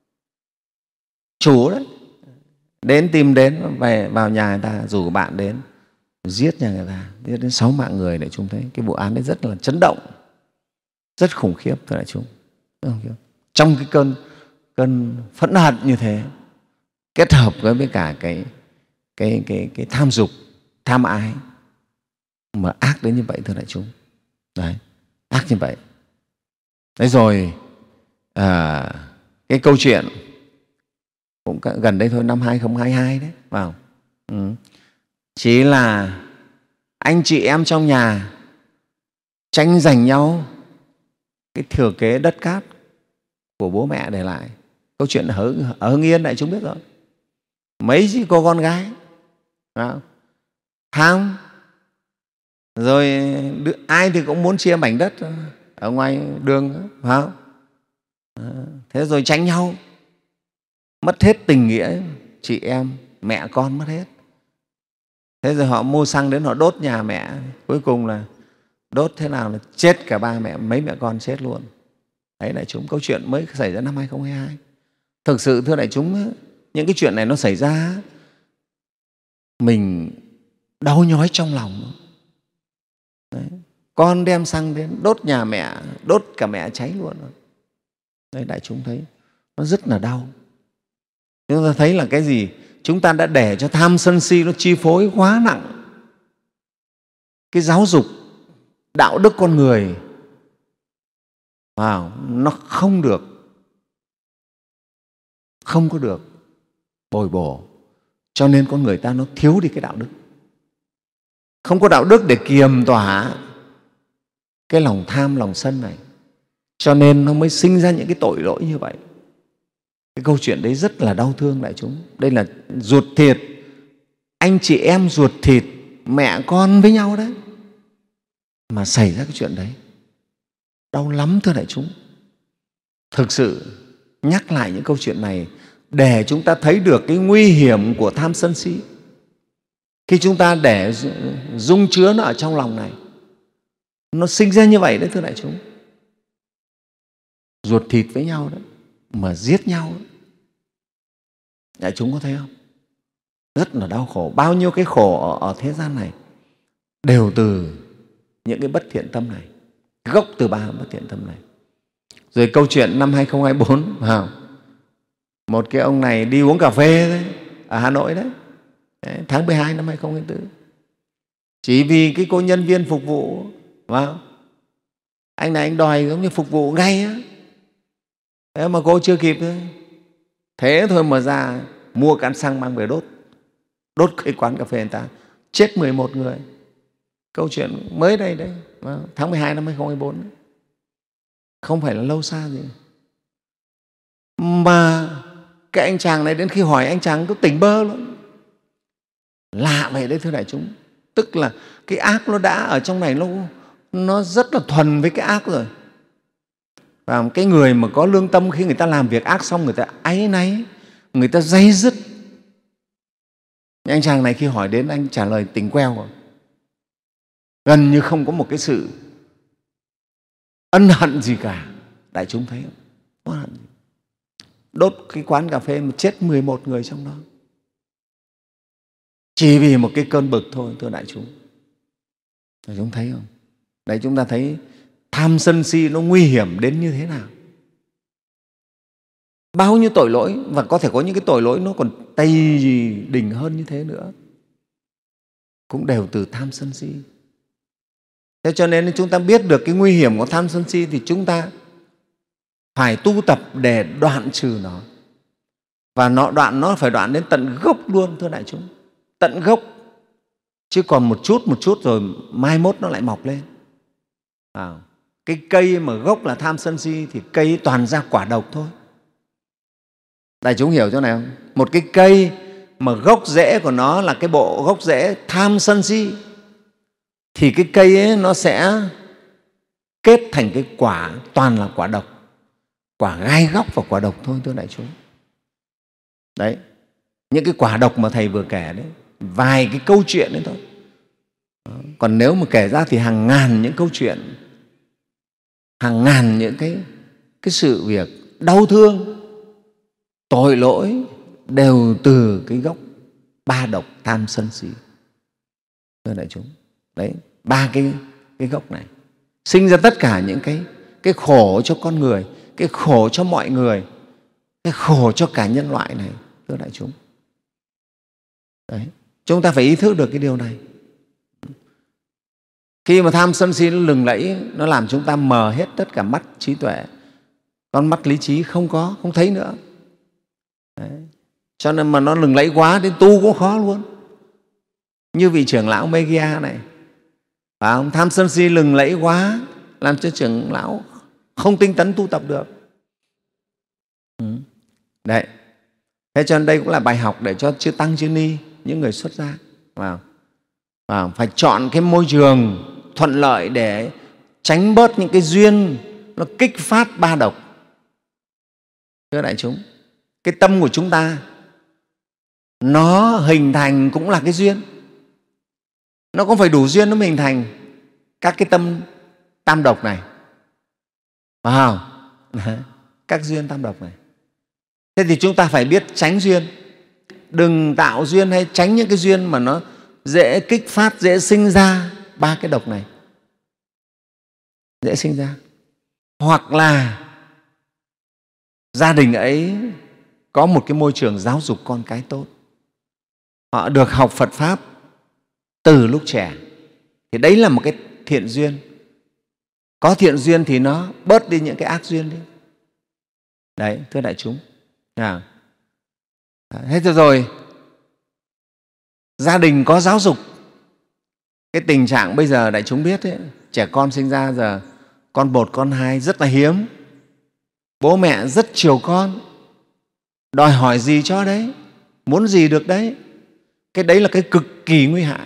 chủ đấy, đến tìm đến, về vào nhà người ta, rủ bạn đến giết nhà người ta, giết đến sáu mạng người. Để chúng thấy cái vụ án đấy rất là chấn động, rất khủng khiếp, thưa đại chúng. Trong cái cơn cơn phẫn hận như thế, kết hợp với cả cái cái cái cái tham dục, tham ái mà ác đến như vậy, thưa đại chúng. Đấy, ác như vậy. Đấy rồi, à, cái câu chuyện cũng gần đây thôi, năm hai không hai hai đấy, vào ừ. Chỉ là anh chị em trong nhà tranh giành nhau cái thừa kế đất cát của bố mẹ để lại. Câu chuyện ở, ở Hưng Yên đại chúng biết rồi. Mấy chị cô con gái à, tham, rồi ai thì cũng muốn chia mảnh đất ở ngoài đường, phải không? À, thế rồi tranh nhau, mất hết tình nghĩa chị em, mẹ con mất hết. Thế rồi họ mua xăng đến họ đốt nhà mẹ, cuối cùng là đốt thế nào là chết cả ba mẹ, mấy mẹ con chết luôn. Đấy, đại chúng, câu chuyện mới xảy ra năm hai không hai hai. Thực sự thưa đại chúng, những cái chuyện này nó xảy ra mình đau nhói trong lòng. Đấy, con đem xăng đến đốt nhà mẹ, đốt cả mẹ cháy luôn. Đấy, đại chúng thấy nó rất là đau. Chúng ta thấy là cái gì? Chúng ta đã để cho tham sân si nó chi phối quá nặng cái giáo dục đạo đức con người, vào nó không được, không có được bồi bổ, cho nên con người ta nó thiếu đi cái đạo đức. Không có đạo đức để kiềm tỏa cái lòng tham, lòng sân này, cho nên nó mới sinh ra những cái tội lỗi như vậy. Cái câu chuyện đấy rất là đau thương đại chúng. Đây là ruột thịt, anh chị em ruột thịt, mẹ con với nhau đấy, mà xảy ra cái chuyện đấy. Đau lắm thưa đại chúng. Thực sự nhắc lại những câu chuyện này để chúng ta thấy được cái nguy hiểm của tham sân si. Khi chúng ta để dung chứa nó ở trong lòng này, nó sinh ra như vậy đấy thưa đại chúng. Ruột thịt với nhau đấy mà giết nhau đấy. Đại chúng có thấy không? Rất là đau khổ. Bao nhiêu cái khổ ở, ở thế gian này đều từ những cái bất thiện tâm này, gốc từ ba bất thiện tâm này. Rồi câu chuyện năm hai không hai bốn, một cái ông này đi uống cà phê đấy, ở Hà Nội đấy, tháng mười hai năm hai không hai tư, chỉ vì cái cô nhân viên phục vụ, anh này anh đòi giống như phục vụ ngay á, thế mà cô chưa kịp thôi. Thế thôi mà ra mua cán xăng mang về đốt, đốt cái quán cà phê người ta, chết mười một người. Câu chuyện mới đây đấy, tháng mười hai năm hai không hai bốn, không phải là lâu xa gì. Mà cái anh chàng này đến khi hỏi anh chàng cứ tỉnh bơ luôn. Lạ vậy đấy thưa đại chúng. Tức là cái ác nó đã ở trong này, nó, nó rất là thuần với cái ác rồi. Và cái người mà có lương tâm, khi người ta làm việc ác xong người ta áy náy, người ta day dứt. Anh chàng này khi hỏi đến anh trả lời tỉnh queo rồi. Gần như không có một cái sự ân hận gì cả. Đại chúng thấy không? Ân hận gì? Đốt cái quán cà phê mà chết mười một người trong đó, chỉ vì một cái cơn bực thôi thưa đại chúng. Đại chúng thấy không? Đấy, chúng ta thấy tham sân si nó nguy hiểm đến như thế nào. Bao nhiêu tội lỗi, và có thể có những cái tội lỗi nó còn tây đỉnh hơn như thế nữa, cũng đều từ tham sân si. Thế cho nên chúng ta biết được cái nguy hiểm của tham sân si thì chúng ta phải tu tập để đoạn trừ nó. Và nó đoạn nó phải đoạn đến tận gốc luôn thưa đại chúng. Tận gốc, chứ còn một chút một chút rồi mai mốt nó lại mọc lên. À, cái cây mà gốc là tham sân si thì cây toàn ra quả độc thôi. Đại chúng hiểu chỗ này không? Một cái cây mà gốc rễ của nó là cái bộ gốc rễ tham sân si thì cái cây ấy nó sẽ kết thành cái quả toàn là quả độc, quả gai góc và quả độc thôi thưa đại chúng. Đấy, những cái quả độc mà thầy vừa kể đấy, vài cái câu chuyện đấy thôi. Còn nếu mà kể ra thì hàng ngàn những câu chuyện, hàng ngàn những cái, cái sự việc đau thương, tội lỗi đều từ cái gốc ba độc tham sân si thưa đại chúng. Đấy, ba cái, cái gốc này sinh ra tất cả những cái, cái khổ cho con người, cái khổ cho mọi người, cái khổ cho cả nhân loại này thưa đại chúng. Đấy, chúng ta phải ý thức được cái điều này. Khi mà tham sân si nó lừng lẫy, nó làm chúng ta mờ hết tất cả mắt trí tuệ, con mắt lý trí không có, không thấy nữa. Đấy, cho nên mà nó lừng lẫy quá đến tu cũng khó luôn. Như vị trưởng lão Megia này, phải không? Tham sân si lừng lẫy quá làm cho trưởng lão không tinh tấn tu tập được. Đấy, thế cho nên đây cũng là bài học để cho chư tăng chư ni, những người xuất gia, vào à, phải chọn cái môi trường thuận lợi để tránh bớt những cái duyên nó kích phát ba độc thưa đại chúng. cái tâm của chúng ta nó hình thành cũng là cái duyên. Nó không phải đủ duyên nó mới hình thành các cái tâm tam độc này, phải không? Các duyên tam độc này. Thế thì chúng ta phải biết tránh duyên, đừng tạo duyên hay tránh những cái duyên mà nó dễ kích phát, dễ sinh ra ba cái độc này, dễ sinh ra. Hoặc là gia đình ấy có một cái môi trường giáo dục con cái tốt, họ được học Phật Pháp từ lúc trẻ, thì đấy là một cái thiện duyên. Có thiện duyên thì nó bớt đi những cái ác duyên đi. Đấy, thưa đại chúng. À, thế rồi gia đình có giáo dục. Cái tình trạng bây giờ đại chúng biết ấy, trẻ con sinh ra giờ con một, con hai rất là hiếm. Bố mẹ rất chiều con, đòi hỏi gì cho đấy, muốn gì được đấy. Cái đấy là cái cực kỳ nguy hại.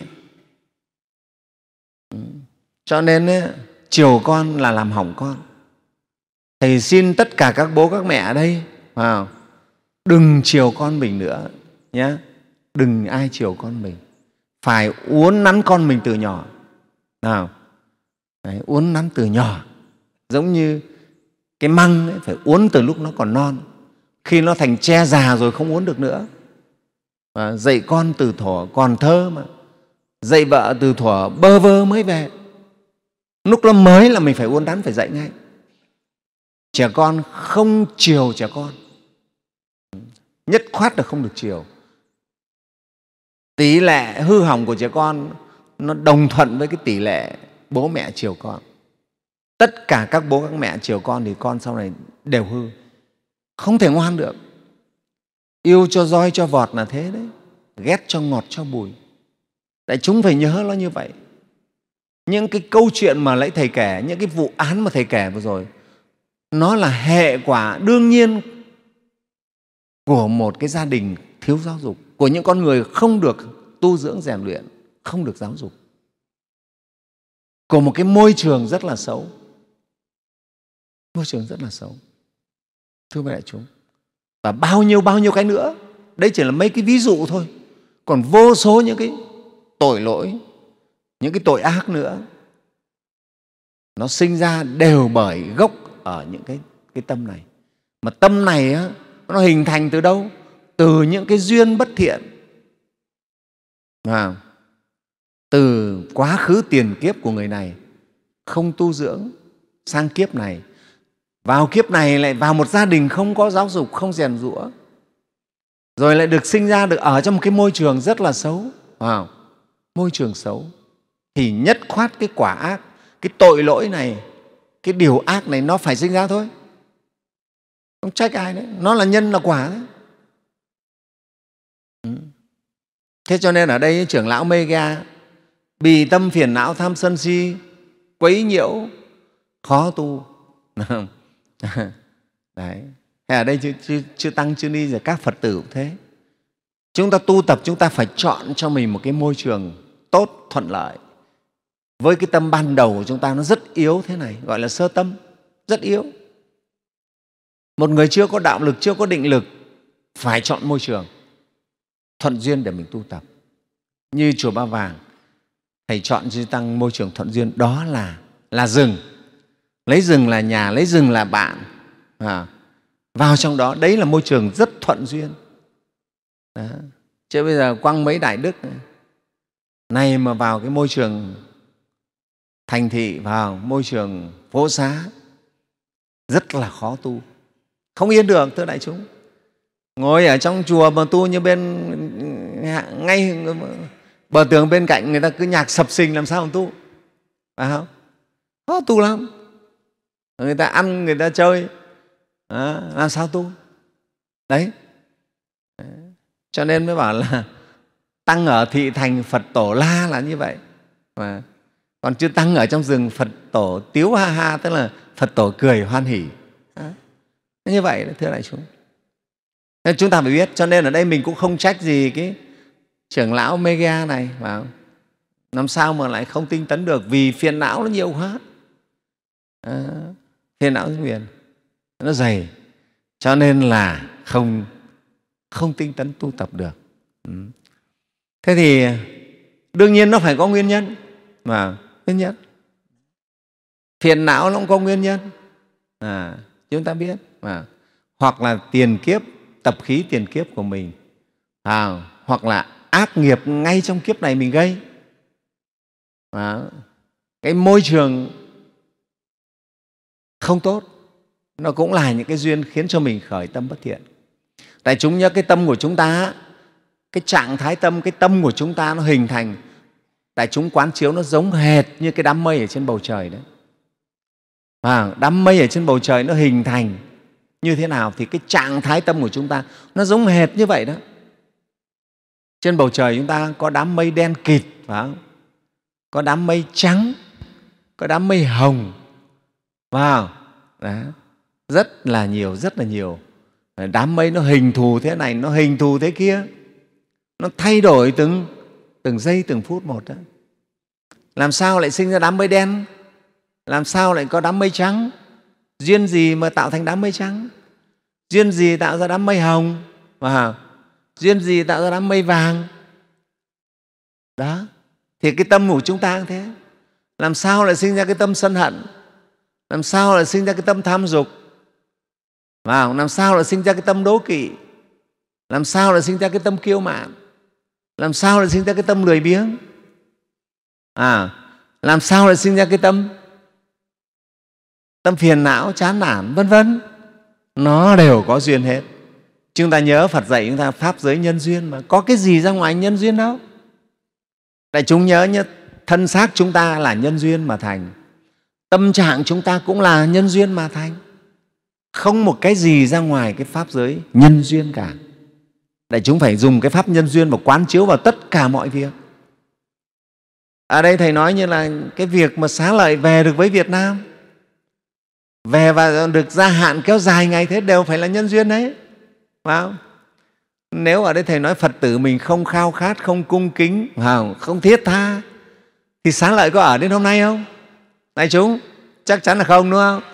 Cho nên ấy, chiều con là làm hỏng con. Thầy xin tất cả các bố các mẹ ở đây vào, đừng chiều con mình nữa nhé. Đừng ai chiều con mình, phải uốn nắn con mình từ nhỏ nào. Đấy, uốn nắn từ nhỏ, giống như cái măng ấy, phải uốn từ lúc nó còn non, khi nó thành tre già rồi không uốn được nữa. Và dạy con từ thuở còn thơ mà, dạy vợ từ thuở bơ vơ mới về, lúc nó mới là mình phải uốn nắn, phải dạy ngay. Trẻ con không chiều trẻ con, nhất khoát là không được chiều. Tỷ lệ hư hỏng của trẻ con nó đồng thuận với cái tỷ lệ bố mẹ chiều con. Tất cả các bố các mẹ chiều con thì con sau này đều hư, không thể ngoan được. Yêu cho roi cho vọt là thế đấy, ghét cho ngọt cho bùi. Đại chúng phải nhớ nó như vậy. Những cái câu chuyện mà lấy thầy kể, những cái vụ án mà thầy kể vừa rồi, nó là hệ quả đương nhiên của một cái gia đình thiếu giáo dục, của những con người không được tu dưỡng rèn luyện, không được giáo dục, của một cái môi trường rất là xấu. Môi trường rất là xấu, thưa quý đại chúng. Và bao nhiêu bao nhiêu cái nữa. Đấy chỉ là mấy cái ví dụ thôi. Còn vô số những cái tội lỗi, những cái tội ác nữa, nó sinh ra đều bởi gốc ở những cái, cái tâm này. Mà tâm này á, nó hình thành từ đâu? Từ những cái duyên bất thiện, à, từ quá khứ tiền kiếp của người này không tu dưỡng, sang kiếp này, vào kiếp này lại vào một gia đình không có giáo dục, không rèn giũa, rồi lại được sinh ra, được ở trong một cái môi trường rất là xấu, à, môi trường xấu, thì nhất khoát cái quả ác, cái tội lỗi này, cái điều ác này nó phải sinh ra thôi. Không trách ai đấy, nó là nhân là quả đấy. Thế cho nên ở đây trưởng lão Mega, bì tâm phiền não tham sân si quấy nhiễu khó tu. Đấy. Ở đây chư, chư, chư Tăng, chư Ni và các Phật tử cũng thế. Chúng ta tu tập, chúng ta phải chọn cho mình một cái môi trường tốt, thuận lợi. Với cái tâm ban đầu của chúng ta nó rất yếu thế này, gọi là sơ tâm, rất yếu. Một người chưa có đạo lực, chưa có định lực, phải chọn môi trường thuận duyên để mình tu tập. Như chùa Ba Vàng, thầy chọn chư Tăng môi trường thuận duyên, đó là, là rừng. Lấy rừng là nhà, lấy rừng là bạn. À, vào trong đó, đấy là môi trường rất thuận duyên. Đó. Chứ bây giờ quăng mấy đại đức này, này mà vào cái môi trường thành thị, vào môi trường phố xá, rất là khó tu, không yên được, thưa đại chúng. Ngồi ở trong chùa mà tu như bên ngay bờ tường bên cạnh người ta cứ nhạc sập sình, làm sao mà tu, phải không? Khó tu lắm. Người ta ăn, người ta chơi, à, làm sao tu? Đấy. Cho nên mới bảo là Tăng ở thị thành Phật tổ la là như vậy. Mà còn chư Tăng ở trong rừng Phật tổ tiếu ha ha, tức là Phật tổ cười hoan hỉ. À, như vậy đó, thưa đại chúng. Nên chúng ta phải biết, cho nên ở đây mình cũng không trách gì cái trưởng lão Mega này, phải không? Làm sao mà lại không tinh tấn được, vì phiền não nó nhiều quá. À, phiền não rất nhiều, nó dày, cho nên là không không tinh tấn tu tập được. Ừ. Thế thì đương nhiên nó phải có nguyên nhân, mà nguyên nhân phiền não nó cũng có nguyên nhân, à, chúng ta biết, à, hoặc là tiền kiếp, tập khí tiền kiếp của mình, à, hoặc là ác nghiệp ngay trong kiếp này mình gây, à, cái môi trường không tốt, nó cũng là những cái duyên khiến cho mình khởi tâm bất thiện. Đại chúng nhớ, cái tâm của chúng ta, cái trạng thái tâm, cái tâm của chúng ta nó hình thành, đại chúng quán chiếu nó giống hệt như cái đám mây ở trên bầu trời đấy. À, đám mây ở trên bầu trời nó hình thành như thế nào thì cái trạng thái tâm của chúng ta nó giống hệt như vậy đó. Trên bầu trời chúng ta có đám mây đen kịt, phải không? Có đám mây trắng, có đám mây hồng, vào đó, rất là nhiều, rất là nhiều. Đám mây nó hình thù thế này, nó hình thù thế kia, nó thay đổi từng từng giây từng phút một đó. Làm sao lại sinh ra đám mây đen? Làm sao lại có đám mây trắng? Duyên gì mà tạo thành đám mây trắng? Duyên gì tạo ra đám mây hồng? Và duyên gì tạo ra đám mây vàng? Đó, thì cái tâm của chúng ta cũng thế. Làm sao lại sinh ra cái tâm sân hận? Làm sao lại sinh ra cái tâm tham dục? Và làm sao lại sinh ra cái tâm đố kỵ? Làm sao lại sinh ra cái tâm kiêu mạn? Làm sao lại sinh ra cái tâm lười biếng? À, làm sao lại sinh ra cái tâm tâm phiền não, chán nản, vân vân? Nó đều có duyên hết. Chúng ta nhớ Phật dạy chúng ta pháp giới nhân duyên, mà có cái gì ra ngoài nhân duyên đâu. Đại chúng nhớ nhé, thân xác chúng ta là nhân duyên mà thành, tâm trạng chúng ta cũng là nhân duyên mà thành. Không một cái gì ra ngoài cái pháp giới nhân duyên cả. Đại chúng phải dùng cái pháp nhân duyên và quán chiếu vào tất cả mọi việc. Ở đây Thầy nói như là cái việc mà Xá Lợi về được với Việt Nam, về và được gia hạn kéo dài ngày thế đều phải là nhân duyên đấy, phải không? Nếu ở đây Thầy nói Phật tử mình không khao khát, không cung kính, không thiết tha, thì Xá Lợi có ở đến hôm nay không? Đại chúng chắc chắn là không, đúng không?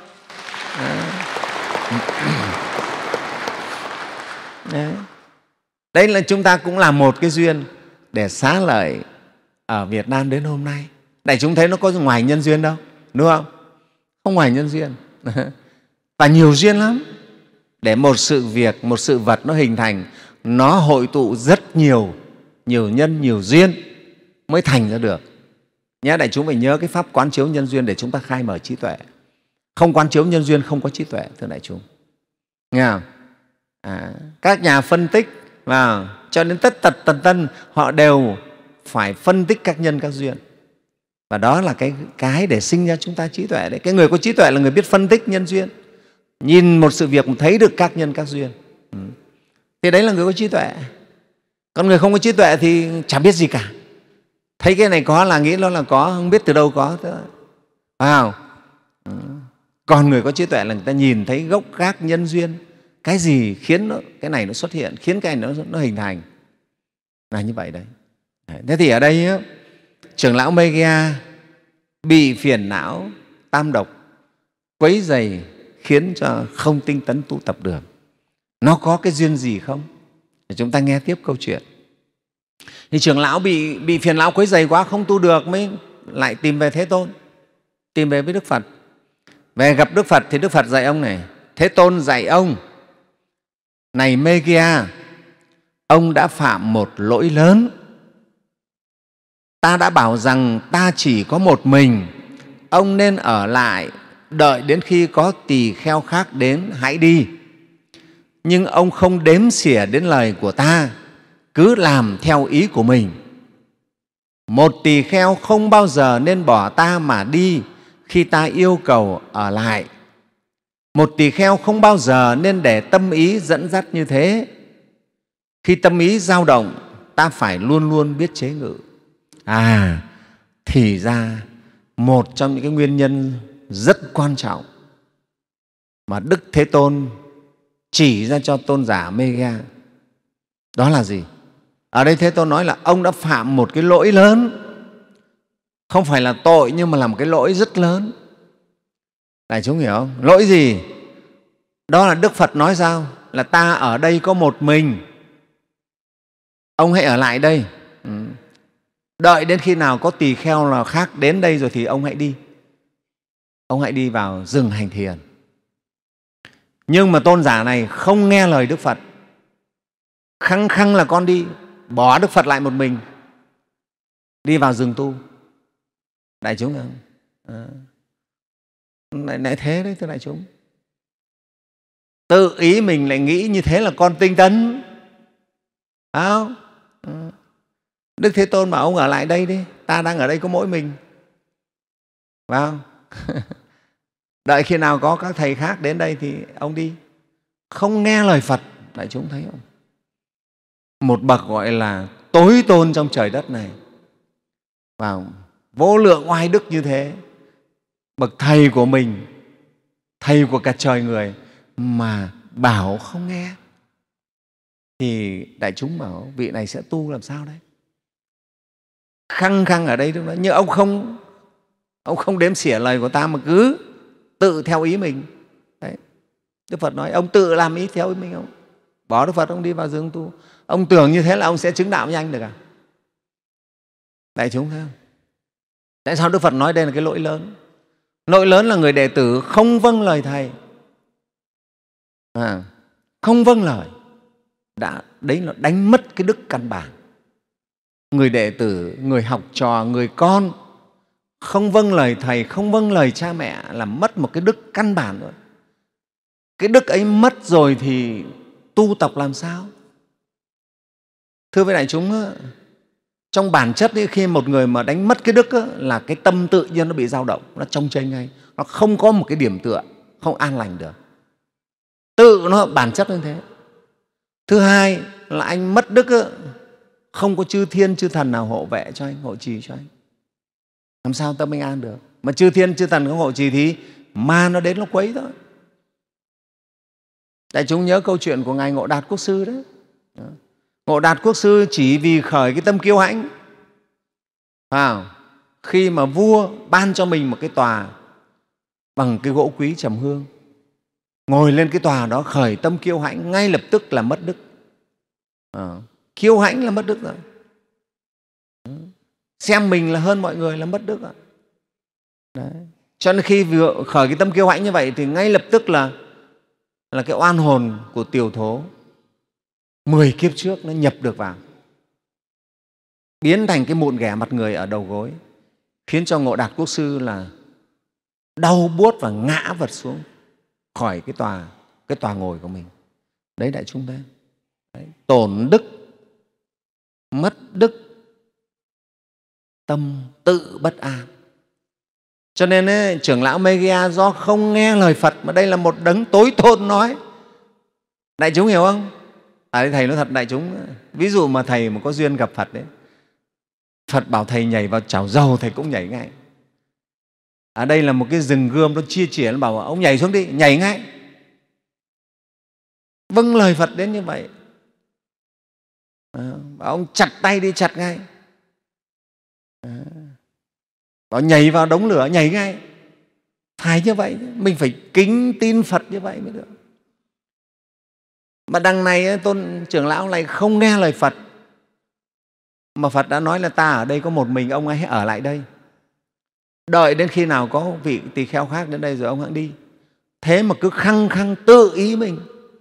Đấy. Đấy là chúng ta cũng là một cái duyên để Xá Lợi ở Việt Nam đến hôm nay. Đại chúng thấy nó có ngoài nhân duyên đâu, đúng không? Không ngoài nhân duyên. Và nhiều duyên lắm. Để một sự việc, một sự vật nó hình thành, nó hội tụ rất nhiều, nhiều nhân, nhiều duyên mới thành ra được. Nhớ, đại chúng phải nhớ cái pháp quán chiếu nhân duyên để chúng ta khai mở trí tuệ. Không quán chiếu nhân duyên không có trí tuệ, thưa đại chúng. Nghe không? À, các nhà phân tích và cho đến tất tật tần tân họ đều phải phân tích các nhân các duyên, và đó là cái cái để sinh ra chúng ta trí tuệ đấy. Cái người có trí tuệ là người biết phân tích nhân duyên, nhìn một sự việc thấy được các nhân các duyên, ừ. Thì đấy là người có trí tuệ. Còn người không có trí tuệ thì chẳng biết gì cả, thấy cái này có là nghĩ nó là có, không biết từ đâu có, phải không? Ừ. Còn người có trí tuệ là người ta nhìn thấy gốc gác nhân duyên, cái gì khiến nó, cái này nó xuất hiện, khiến cái này nó, nó hình thành, là như vậy đấy. Thế thì ở đây á, trưởng lão Megia bị phiền não tam độc quấy dày khiến cho không tinh tấn tu tập được. Nó có cái duyên gì không? Để chúng ta nghe tiếp câu chuyện. Thì trưởng lão bị, bị phiền não quấy dày quá không tu được, mới lại tìm về Thế Tôn, tìm về với Đức Phật. Về gặp Đức Phật thì Đức Phật dạy ông này, Thế Tôn dạy ông, này Megia, ông đã phạm một lỗi lớn. Ta đã bảo rằng ta chỉ có một mình, ông nên ở lại, đợi đến khi có tỳ kheo khác đến hãy đi. Nhưng ông không đếm xỉa đến lời của ta, cứ làm theo ý của mình. Một tỳ kheo không bao giờ nên bỏ ta mà đi khi ta yêu cầu ở lại. Một tỳ kheo không bao giờ nên để tâm ý dẫn dắt như thế. Khi tâm ý dao động, ta phải luôn luôn biết chế ngự. À, thì ra một trong những cái nguyên nhân rất quan trọng mà Đức Thế Tôn chỉ ra cho tôn giả Megia, đó là gì? Ở đây Thế Tôn nói là ông đã phạm một cái lỗi lớn, không phải là tội nhưng mà là một cái lỗi rất lớn. Đại chúng hiểu không? Lỗi gì? Đó là Đức Phật nói sao? Là ta ở đây có một mình, ông hãy ở lại đây. Ừ. Đợi đến khi nào có tỳ kheo nào khác đến đây rồi thì ông hãy đi. Ông hãy đi vào rừng hành thiền. Nhưng mà tôn giả này không nghe lời Đức Phật, khăng khăng là con đi, bỏ Đức Phật lại một mình, đi vào rừng tu. Đại chúng không? À. Lại, lại thế đấy thưa đại chúng. Tự ý mình lại nghĩ như thế là con tinh tấn. Phải không? À. Đức Thế Tôn bảo ông ở lại đây đi, ta đang ở đây có mỗi mình. Phải không? Đợi khi nào có các thầy khác đến đây thì ông đi. Không nghe lời Phật. Đại chúng thấy không? Một bậc gọi là tối tôn trong trời đất này, và vô lượng oai đức như thế, bậc thầy của mình, thầy của cả trời người, mà bảo không nghe, thì đại chúng bảo vị này sẽ tu làm sao đấy? Khăng khăng ở đây đúng đó. Nhưng ông không ông không đếm xỉa lời của ta mà cứ tự theo ý mình. Đấy. Đức Phật nói ông tự làm ý theo ý mình, ông bỏ Đức Phật, ông đi vào rừng tu. Ông tưởng như thế là ông sẽ chứng đạo nhanh được à? Đại chúng thấy không? Tại sao Đức Phật nói đây là cái lỗi lớn? Lỗi lớn là người đệ tử không vâng lời thầy, à, không vâng lời, đã đấy là đánh mất cái đức căn bản. Người đệ tử, người học trò, người con không vâng lời thầy, không vâng lời cha mẹ là mất một cái đức căn bản rồi. Cái đức ấy mất rồi thì tu tập làm sao? Thưa với đại chúng, trong bản chất ấy, khi một người mà đánh mất cái đức ấy, là cái tâm tự nhiên nó bị dao động, nó trông chênh ngay, nó không có một cái điểm tựa, không an lành được. Tự nó bản chất như thế. Thứ hai là anh mất đức ấy, không có chư thiên chư thần nào hộ vệ cho anh, hộ trì cho anh, làm sao tâm anh an được? Mà chư thiên chư thần không hộ trì thì ma nó đến nó quấy thôi. Đại chúng nhớ câu chuyện của Ngài Ngộ Đạt Quốc Sư đấy. Ngộ Đạt Quốc Sư chỉ vì khởi cái tâm kiêu hãnh, à, khi mà vua ban cho mình một cái tòa bằng cái gỗ quý trầm hương, ngồi lên cái tòa đó khởi tâm kiêu hãnh, ngay lập tức là mất đức. À, kiêu hãnh là mất đức rồi. Xem mình là hơn mọi người là mất đức rồi. Đấy. Cho nên khi vừa khởi cái tâm kiêu hãnh như vậy thì ngay lập tức là là cái oan hồn của Tiều Thố mười kiếp trước nó nhập được vào, biến thành cái mụn ghẻ mặt người ở đầu gối, khiến cho Ngộ Đạt Quốc Sư là đau buốt và ngã vật xuống khỏi cái tòa cái tòa ngồi của mình. Đấy đại chúng thấy. Đấy. Tổn đức, mất đức, tâm tự bất an. Cho nên ấy, trưởng lão Megia do không nghe lời Phật, mà đây là một đấng tối tôn nói. Đại chúng hiểu không? À, đây thầy nói thật đại chúng, ví dụ mà thầy mà có duyên gặp Phật đấy, Phật bảo thầy nhảy vào chảo dầu thầy cũng nhảy ngay. Ở đây là một cái rừng gươm, nó chia chỉa, nó bảo ông nhảy xuống đi, nhảy ngay. Vâng lời Phật đến như vậy. À, bảo ông chặt tay đi, chặt ngay. À, bảo nhảy vào đống lửa, nhảy ngay. Phải như vậy, mình phải kính tin Phật như vậy mới được. Mà đằng này tôn trưởng lão này không nghe lời Phật, mà Phật đã nói là ta ở đây có một mình, ông ấy hãy ở lại đây, đợi đến khi nào có vị tỳ kheo khác đến đây rồi ông hãy đi. Thế mà cứ khăng khăng tự ý mình.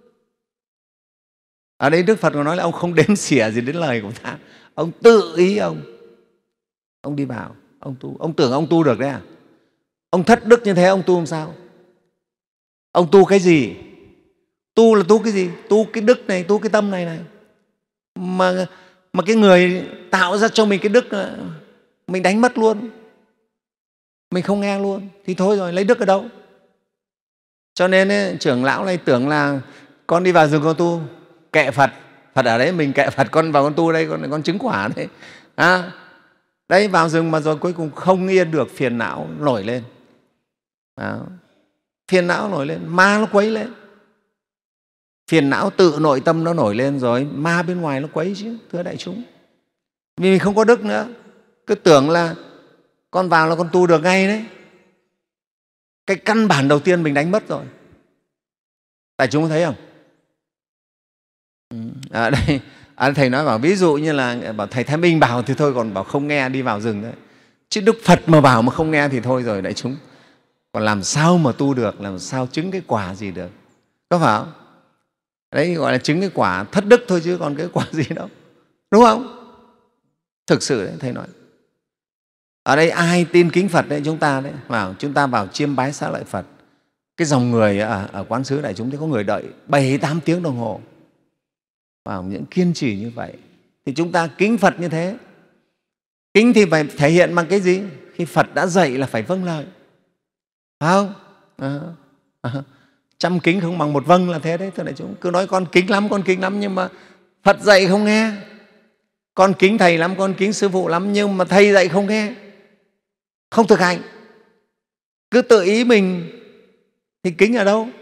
Ở đây Đức Phật còn nói là ông không đếm xỉa gì đến lời của ta, ông tự ý ông ông đi vào, ông tu. Ông tưởng ông tu được đấy à? Ông thất đức như thế ông tu làm sao? Ông tu cái gì? Tu là tu cái gì? Tu cái đức này, tu cái tâm này này. Mà, mà cái người tạo ra cho mình cái đức mình đánh mất luôn, mình không nghe luôn, thì thôi rồi, lấy đức ở đâu? Cho nên ấy, trưởng lão này tưởng là con đi vào rừng con tu, kệ Phật, Phật ở đấy mình kệ Phật, con vào con tu đây, con, con chứng quả đấy. À, đấy vào rừng mà rồi cuối cùng không yên được, phiền não nổi lên. À, phiền não nổi lên, ma nó quấy lên. Phiền não tự nội tâm nó nổi lên rồi, ma bên ngoài nó quấy chứ, thưa đại chúng. Vì mình không có đức nữa, cứ tưởng là con vào là con tu được ngay đấy. Cái căn bản đầu tiên mình đánh mất rồi. Đại chúng thấy không? Ở đây, À, thầy nói bảo ví dụ như là bảo thầy Thái Minh bảo thì thôi, còn bảo không nghe đi vào rừng đấy. Chứ Đức Phật mà bảo mà không nghe thì thôi rồi đại chúng. Còn làm sao mà tu được, làm sao chứng cái quả gì được, có phải không? Đấy gọi là chứng cái quả thất đức thôi chứ còn cái quả gì đâu, đúng không? Thực sự đấy, thầy nói. Ở đây ai tin kính Phật đấy, chúng ta đấy, vào chúng ta vào chiêm bái xá lợi Phật. Cái dòng người ở, ở quán xứ đại chúng thấy có người đợi bảy tám tiếng đồng hồ, vào những kiên trì như vậy thì chúng ta kính Phật như thế. Kính thì phải thể hiện bằng cái gì? Khi Phật đã dạy là phải vâng lời, phải không? À, à, trăm kính không bằng một vâng là thế đấy. Thưa đại chúng, cứ nói con kính lắm, con kính lắm, nhưng mà Phật dạy không nghe. Con kính thầy lắm, con kính sư phụ lắm, nhưng mà thầy dạy không nghe, không thực hành, cứ tự ý mình thì kính ở đâu?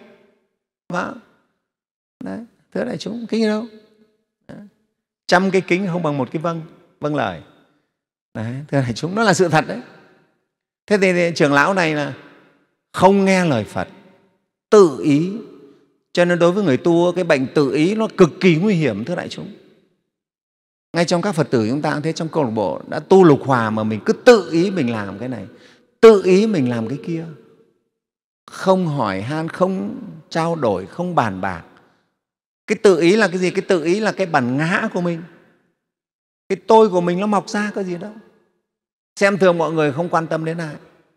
Đấy, thưa đại chúng, kính ở đâu? Đấy. Trăm cái kính không bằng một cái vâng, vâng lời. Đấy, thưa đại chúng, nó là sự thật đấy. Thế thì, thì trưởng lão này là không nghe lời Phật, tự ý. Cho nên đối với người tu, cái bệnh tự ý nó cực kỳ nguy hiểm, thưa đại chúng. Ngay trong các Phật tử chúng ta cũng thế, trong câu lạc bộ đã tu lục hòa mà mình cứ tự ý mình làm cái này, tự ý mình làm cái kia, không hỏi han, không trao đổi, không bàn bạc. Cái tự ý là cái gì? Cái tự ý là cái bản ngã của mình, cái tôi của mình nó mọc ra, có gì đâu. Xem thường mọi người, không quan tâm đến ai.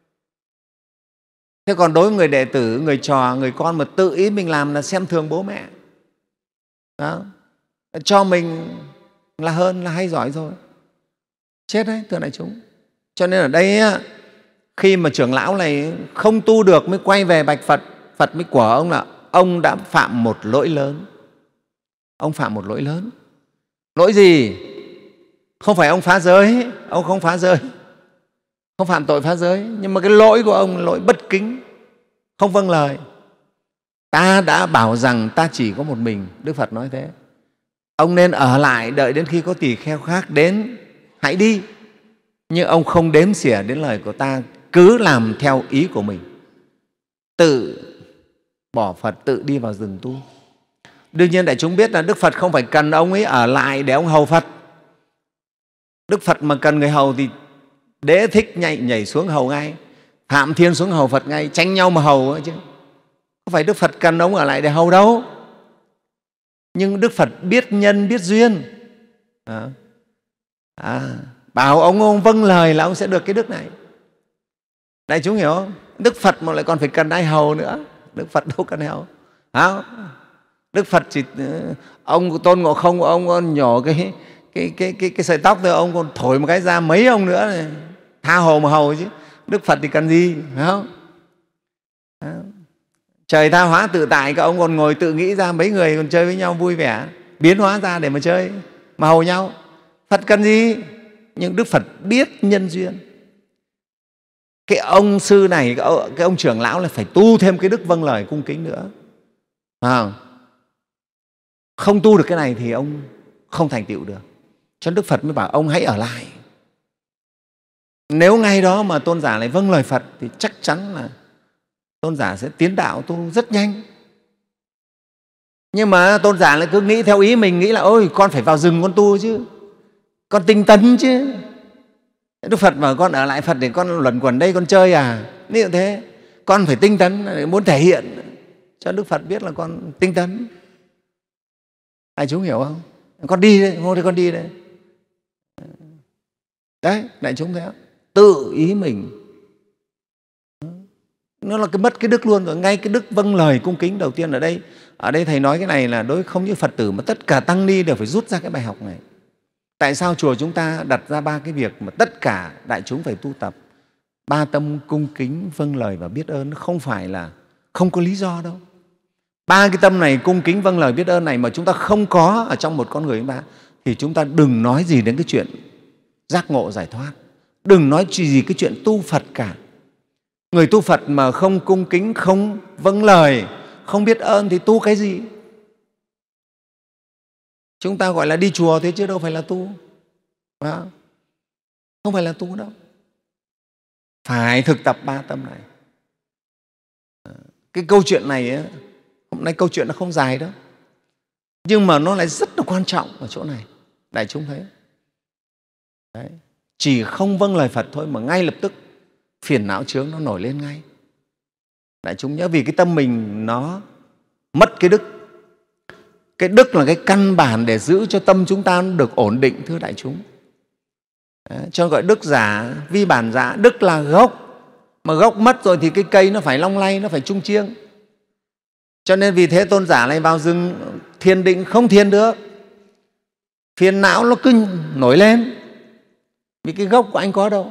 Thế còn đối với người đệ tử, người trò, người con mà tự ý mình làm là xem thường bố mẹ. Đó. Cho mình là hơn, là hay giỏi rồi. Chết đấy, thưa đại chúng. Cho nên ở đây khi mà trưởng lão này không tu được mới quay về bạch Phật, Phật mới quả ông là ông đã phạm một lỗi lớn. Ông phạm một lỗi lớn. Lỗi gì? Không phải ông phá giới, ông không phá giới, không phạm tội phá giới, nhưng mà cái lỗi của ông là lỗi bất kính, không vâng lời. Ta đã bảo rằng ta chỉ có một mình, Đức Phật nói thế. Ông nên ở lại đợi đến khi có tỳ kheo khác đến, hãy đi. Nhưng ông không đếm xỉa đến lời của ta, cứ làm theo ý của mình, tự bỏ Phật, tự đi vào rừng tu. Đương nhiên đại chúng biết là Đức Phật không phải cần ông ấy ở lại để ông hầu Phật. Đức Phật mà cần người hầu thì Đế Thích nhảy, nhảy xuống hầu ngay, Phạm Thiên xuống hầu Phật ngay, tranh nhau mà hầu ấy chứ. Không phải Đức Phật cần ông ở lại để hầu đâu. Nhưng Đức Phật biết nhân, biết duyên. À, à, bảo ông, ông vâng lời là ông sẽ được cái đức này. Đại chúng hiểu không? Đức Phật mà lại còn phải cần ai hầu nữa. Đức Phật đâu cần ai hầu. À, Đức Phật chỉ ông Tôn Ngộ Không, ông còn nhỏ cái cái cái cái cái sợi tóc thôi, ông còn thổi một cái ra mấy ông nữa này, tha hồ mà hầu chứ. Đức Phật thì cần gì, phải không? À, trời tha hóa tự tại, các ông còn ngồi tự nghĩ ra mấy người còn chơi với nhau vui vẻ, biến hóa ra để mà chơi, mà hầu nhau. Phật cần gì? Nhưng Đức Phật biết nhân duyên. Cái ông sư này, cái ông, cái ông trưởng lão là phải tu thêm cái đức vâng lời cung kính nữa. À, không tu được cái này thì ông không thành tựu được. Cho nên Đức Phật mới bảo ông hãy ở lại. Nếu ngay đó mà tôn giả lại vâng lời Phật thì chắc chắn là tôn giả sẽ tiến đạo tu rất nhanh. Nhưng mà tôn giả lại cứ nghĩ theo ý mình, nghĩ là ôi con phải vào rừng con tu chứ, con tinh tấn chứ. Đức Phật bảo con ở lại Phật để con luẩn quẩn đây con chơi à? Như thế, con phải tinh tấn, muốn thể hiện cho Đức Phật biết là con tinh tấn. Đại chúng hiểu không? Con đi đây, ngồi đây con đi đây. Đấy, đại chúng thấy không? Tự ý mình. Nó là cái mất cái đức luôn rồi. Ngay cái đức vâng lời cung kính đầu tiên ở đây. Ở đây Thầy nói cái này là đối không những Phật tử mà tất cả tăng ni đều phải rút ra cái bài học này. Tại sao chùa chúng ta đặt ra ba cái việc mà tất cả đại chúng phải tu tập? Ba tâm cung kính, vâng lời và biết ơn. Không phải là không có lý do đâu. Ba cái tâm này, cung kính, vâng lời, biết ơn này mà chúng ta không có ở trong một con người chúng ta thì chúng ta đừng nói gì đến cái chuyện giác ngộ giải thoát. Đừng nói gì cái chuyện tu Phật cả. Người tu Phật mà không cung kính, không vâng lời, không biết ơn thì tu cái gì? Chúng ta gọi là đi chùa thế chứ đâu phải là tu. À, không phải là tu đâu. Phải thực tập ba tâm này. Cái câu chuyện này, hôm nay câu chuyện nó không dài đâu. Nhưng mà nó lại rất là quan trọng ở chỗ này, đại chúng thấy. Đấy. Chỉ không vâng lời Phật thôi mà ngay lập tức phiền não chướng nó nổi lên ngay. Đại chúng nhớ, vì cái tâm mình nó mất cái đức. Cái đức là cái căn bản để giữ cho tâm chúng ta được ổn định, thưa đại chúng. Đấy, cho nên gọi đức giả, vi bản giả. Đức là gốc, mà gốc mất rồi thì cái cây nó phải long lay, nó phải trung chiêng. Cho nên vì thế tôn giả này vào rừng thiền định không thiền được, phiền não nó cứ nổi lên, vì cái gốc của anh có đâu.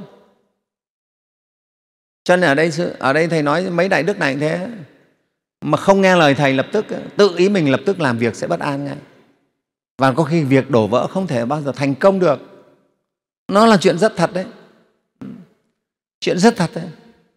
Cho nên ở đây, ở đây Thầy nói mấy đại đức này thế, mà không nghe lời Thầy lập tức, tự ý mình lập tức làm việc sẽ bất an ngay. Và có khi việc đổ vỡ không thể bao giờ thành công được. Nó là chuyện rất thật đấy. Chuyện rất thật đấy.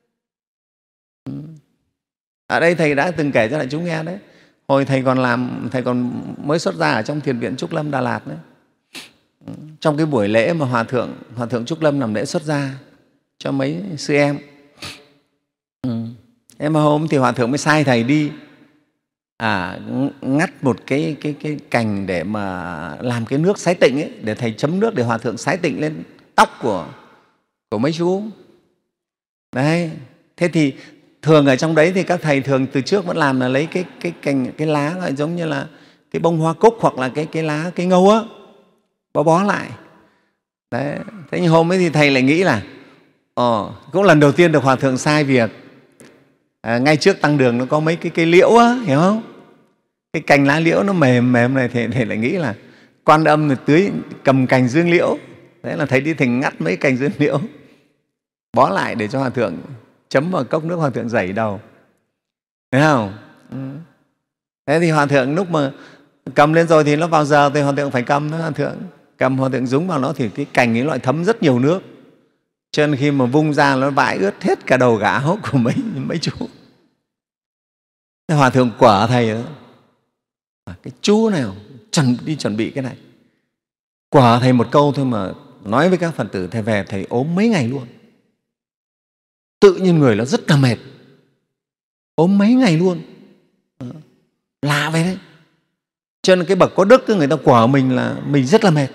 Ở đây Thầy đã từng kể cho đại chúng nghe đấy. Hồi Thầy còn làm, Thầy còn mới xuất gia ở trong Thiền viện Trúc Lâm Đà Lạt đấy. Trong cái buổi lễ mà Hòa Thượng, Hòa Thượng Trúc Lâm làm lễ xuất gia cho mấy sư em. Ừ. Em hôm thì Hòa Thượng mới sai Thầy đi à, ngắt một cái, cái, cái cành để mà làm cái nước sái tịnh ấy, để Thầy chấm nước để Hòa Thượng sái tịnh lên tóc của, của mấy chú. Đấy. Thế thì thường ở trong đấy thì các thầy thường từ trước vẫn làm là lấy cái, cái cành, cái lá gọi giống như là cái bông hoa cúc hoặc là cái, cái lá cây ngâu á, bó bó lại. Đấy. Thế nhưng hôm ấy thì Thầy lại nghĩ là ờ, cũng lần đầu tiên được Hòa Thượng sai việc. À, ngay trước tăng đường nó có mấy cái cây liễu á, hiểu không? Cái cành lá liễu nó mềm mềm này, thì Thầy lại nghĩ là Quan Âm thì tưới cầm cành dương liễu. Thế là Thầy đi Thầy ngắt mấy cành dương liễu bó lại để cho Hòa Thượng chấm vào cốc nước, Hòa Thượng dẩy đầu. Thấy không? Ừ. Thế thì Hòa Thượng lúc mà cầm lên rồi thì nó vào giờ thì Hòa Thượng phải cầm đó, Hòa Thượng cầm, Hòa Thượng dúng vào nó thì cái cành ấy loại thấm rất nhiều nước. Cho nên khi mà vung ra nó vãi ướt hết cả đầu gã hốc của mấy, mấy chú. Thế Hòa Thượng quở Thầy đó. Cái chú nào chuẩn, đi chuẩn bị cái này. Quở Thầy một câu thôi mà nói với các Phật tử, Thầy về Thầy ốm mấy ngày luôn. Tự nhiên người nó rất là mệt, ốm mấy ngày luôn. Lạ vậy đấy. Cho nên cái bậc có đức thì người ta quở mình là mình rất là mệt.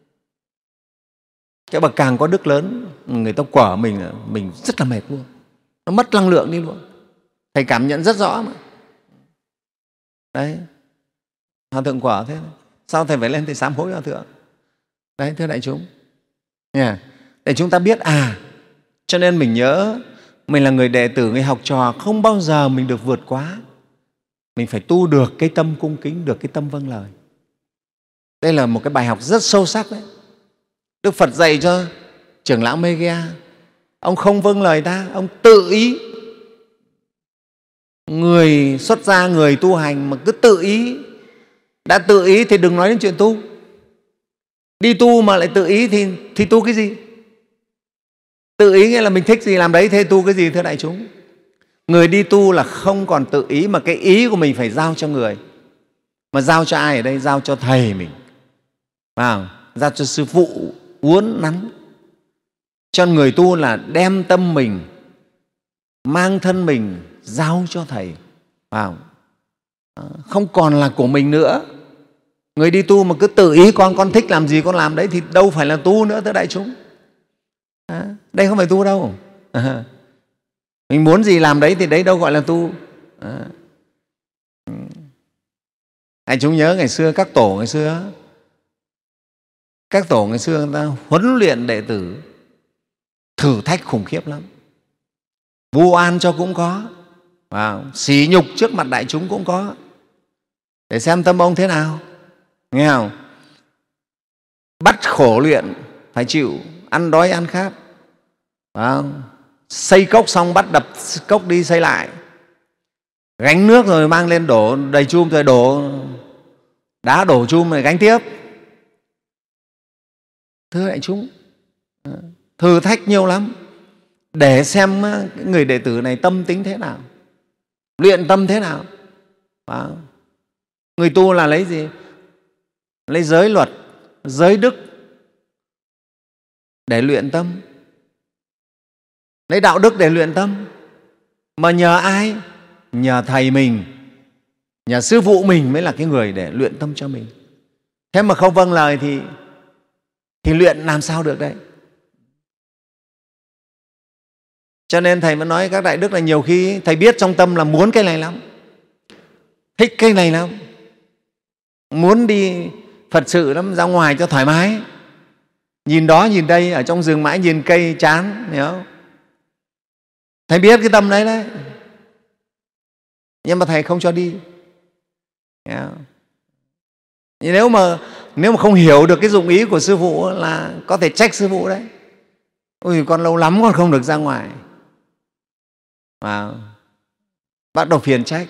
Cái bậc càng có đức lớn, người ta quở mình là mình rất là mệt luôn. Nó mất năng lượng đi luôn. Thầy cảm nhận rất rõ mà. Đấy. Hòa Thượng quở thế. Sao Thầy phải lên Thầy sám hối Hòa Thượng? Đấy, thưa đại chúng. Yeah. Để chúng ta biết, à, cho nên mình nhớ mình là người đệ tử, người học trò, không bao giờ mình được vượt quá. Mình phải tu được cái tâm cung kính, được cái tâm vâng lời. Đây là một cái bài học rất sâu sắc đấy. Đức Phật dạy cho trưởng lão Mê-ghe, ông không vâng lời ta, ông tự ý. Người xuất gia, người tu hành mà cứ tự ý, đã tự ý thì đừng nói đến chuyện tu. Đi tu mà lại tự ý thì, thì tu cái gì? Tự ý nghĩa là mình thích gì làm đấy, thế tu cái gì, thưa đại chúng? Người đi tu là không còn tự ý, mà cái ý của mình phải giao cho người. Mà giao cho ai ở đây? Giao cho Thầy mình, à, giao cho Sư Phụ uốn nắn. Cho người tu là đem tâm mình, mang thân mình giao cho Thầy, à, không còn là của mình nữa. Người đi tu mà cứ tự ý con con thích làm gì con làm đấy thì đâu phải là tu nữa, thưa đại chúng. À, đây không phải tu đâu. À, mình muốn gì làm đấy thì đấy đâu gọi là tu. À, đại chúng nhớ ngày xưa các tổ ngày xưa, các tổ ngày xưa người ta huấn luyện đệ tử thử thách khủng khiếp lắm. Vu oan cho cũng có, và sỉ nhục trước mặt đại chúng cũng có, để xem tâm ông thế nào. Nghe không? Bắt khổ luyện, phải chịu ăn đói ăn khát. À, xây cốc xong bắt đập cốc đi xây lại. Gánh nước rồi mang lên đổ đầy chum rồi đổ đá đổ chum rồi gánh tiếp. Thưa đại chúng, thử thách nhiều lắm để xem người đệ tử này tâm tính thế nào, luyện tâm thế nào. À, người tu là lấy gì? Lấy giới luật, giới đức để luyện tâm, lấy đạo đức để luyện tâm. Mà nhờ ai? Nhờ Thầy mình. Nhà sư phụ mình mới là cái người để luyện tâm cho mình. Thế mà không vâng lời thì, thì luyện làm sao được đấy. Cho nên Thầy mới nói các đại đức là nhiều khi Thầy biết trong tâm là muốn cái này lắm, thích cái này lắm, muốn đi Phật sự lắm, ra ngoài cho thoải mái, nhìn đó nhìn đây, ở trong rừng mãi nhìn cây chán, hiểu không? Thầy biết cái tâm đấy đấy, nhưng mà Thầy không cho đi. Hiểu không? Nếu mà, nếu mà không hiểu được cái dụng ý của sư phụ là có thể trách sư phụ đấy. Ôi, con lâu lắm con không được ra ngoài, và bắt đầu phiền trách.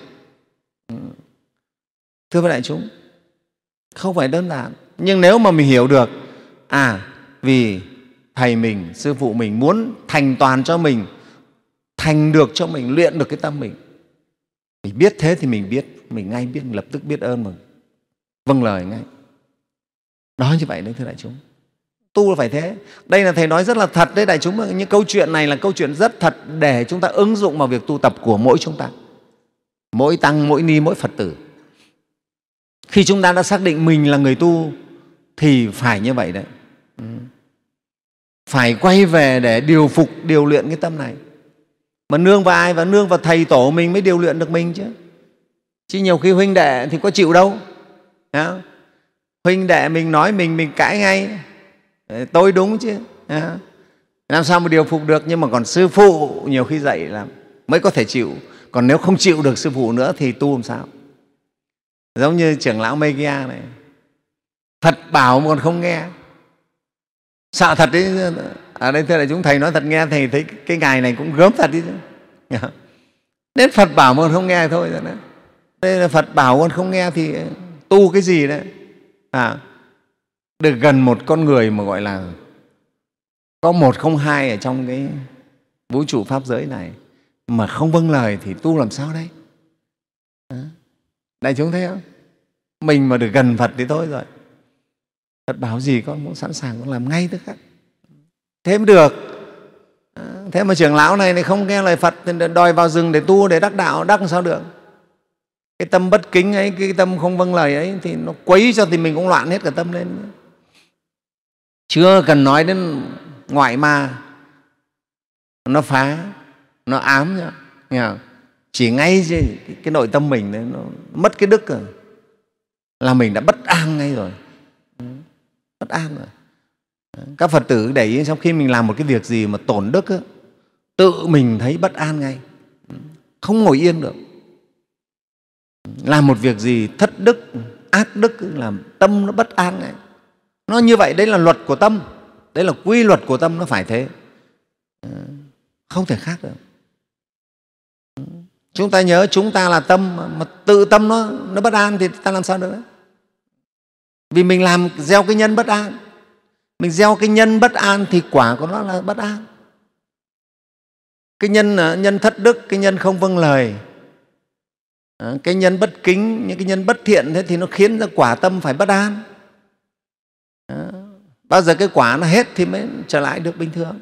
Thưa với đại chúng, không phải đơn giản. Nhưng nếu mà mình hiểu được, à, vì Thầy mình, sư phụ mình muốn thành toàn cho mình, thành được cho mình, luyện được cái tâm mình, mình biết thế thì mình biết, mình ngay biết, lập tức biết ơn, mà vâng lời ngay. Đó, như vậy đấy thưa đại chúng. Tu là phải thế. Đây là Thầy nói rất là thật đấy đại chúng. Những câu chuyện này là câu chuyện rất thật để chúng ta ứng dụng vào việc tu tập của mỗi chúng ta, mỗi tăng, mỗi ni, mỗi Phật tử. Khi chúng ta đã xác định mình là người tu thì phải như vậy đấy. Phải quay về để điều phục, điều luyện cái tâm này. Mà nương vào ai? Và nương vào Thầy tổ mình mới điều luyện được mình chứ. Chứ nhiều khi huynh đệ thì có chịu đâu. Đó. Huynh đệ mình nói mình, mình cãi ngay, tôi đúng chứ. Đó. Làm sao mà điều phục được? Nhưng mà còn sư phụ nhiều khi dạy là mới có thể chịu. Còn nếu không chịu được sư phụ nữa thì tu làm sao? Giống như trưởng lão Megia này, Phật bảo mà còn không nghe, sợ thật đấy. Ở đây thưa đại chúng, Thầy nói thật nghe, Thầy thấy cái ngài này cũng gớm thật đấy chứ. Đến Phật bảo mà còn không nghe thôi rồi đấy. Đây là Phật bảo còn không nghe thì tu cái gì đấy? À, được gần một con người mà gọi là có một không hai ở trong cái vũ trụ pháp giới này mà không vâng lời thì tu làm sao đấy? À, đại chúng thấy không? Mình mà được gần Phật thì thôi rồi. Phật bảo gì con cũng sẵn sàng, con làm ngay tức khắc. Thế mới được. À, thế mà trưởng lão này, này không nghe lời Phật thì đòi vào rừng để tu, để đắc đạo, đắc sao được? Cái tâm bất kính ấy, cái tâm không vâng lời ấy thì nó quấy cho thì mình cũng loạn hết cả tâm lên. Chưa cần nói đến ngoại ma, nó phá, nó ám nhá. Nghe không? Chỉ ngay cái nội tâm mình đấy, nó mất cái đức rồi là mình đã bất an ngay rồi. Bất an rồi. Các Phật tử để ý, trong khi mình làm một cái việc gì mà tổn đức ấy, tự mình thấy bất an ngay, không ngồi yên được. Làm một việc gì thất đức, ác đức, làm tâm nó bất an ngay. Nó như vậy, đấy là luật của tâm, đấy là quy luật của tâm, nó phải thế, không thể khác được. Chúng ta nhớ chúng ta là tâm, mà tự tâm nó, nó bất an thì ta làm sao được đấy? Vì mình làm gieo cái nhân bất an. Mình gieo cái nhân bất an thì quả của nó là bất an. Cái nhân, nhân thất đức, cái nhân không vâng lời, cái nhân bất kính, những cái nhân bất thiện thế thì nó khiến ra quả tâm phải bất an. Bao giờ cái quả nó hết thì mới trở lại được bình thường.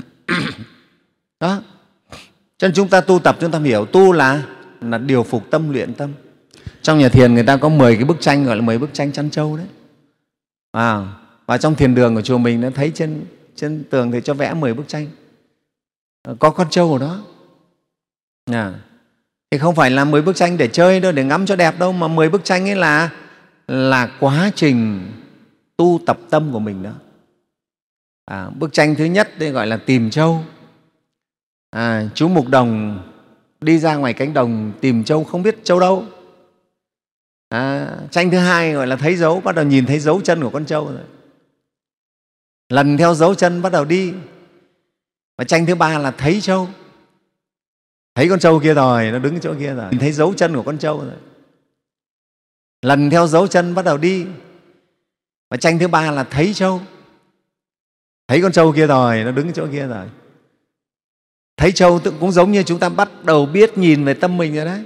Đó. Cho nên chúng ta tu tập, chúng ta hiểu tu là, là điều phục tâm, luyện tâm. Trong nhà thiền người ta có mười cái bức tranh gọi là mười bức tranh chăn trâu đấy. À, và trong thiền đường của chùa mình nó thấy trên, trên tường thì cho vẽ mười bức tranh. Có con trâu ở đó. À, thì không phải là mười bức tranh để chơi đâu, để ngắm cho đẹp đâu, mà mười bức tranh ấy là, là quá trình tu tập tâm của mình đó. À, bức tranh thứ nhất đây gọi là tìm trâu. À, chú Mục Đồng đi ra ngoài cánh đồng tìm trâu, không biết trâu đâu. À, tranh thứ hai gọi là thấy dấu, bắt đầu nhìn thấy dấu chân của con trâu rồi. Lần theo dấu chân bắt đầu đi. Và tranh thứ ba là thấy trâu. Thấy con trâu kia rồi, nó đứng chỗ kia rồi. Nhìn thấy dấu chân của con trâu rồi. Lần theo dấu chân bắt đầu đi. Và tranh thứ ba là thấy trâu. Thấy con trâu kia rồi, nó đứng chỗ kia rồi. Thấy trâu cũng giống như chúng ta bắt đầu biết nhìn về tâm mình rồi đấy.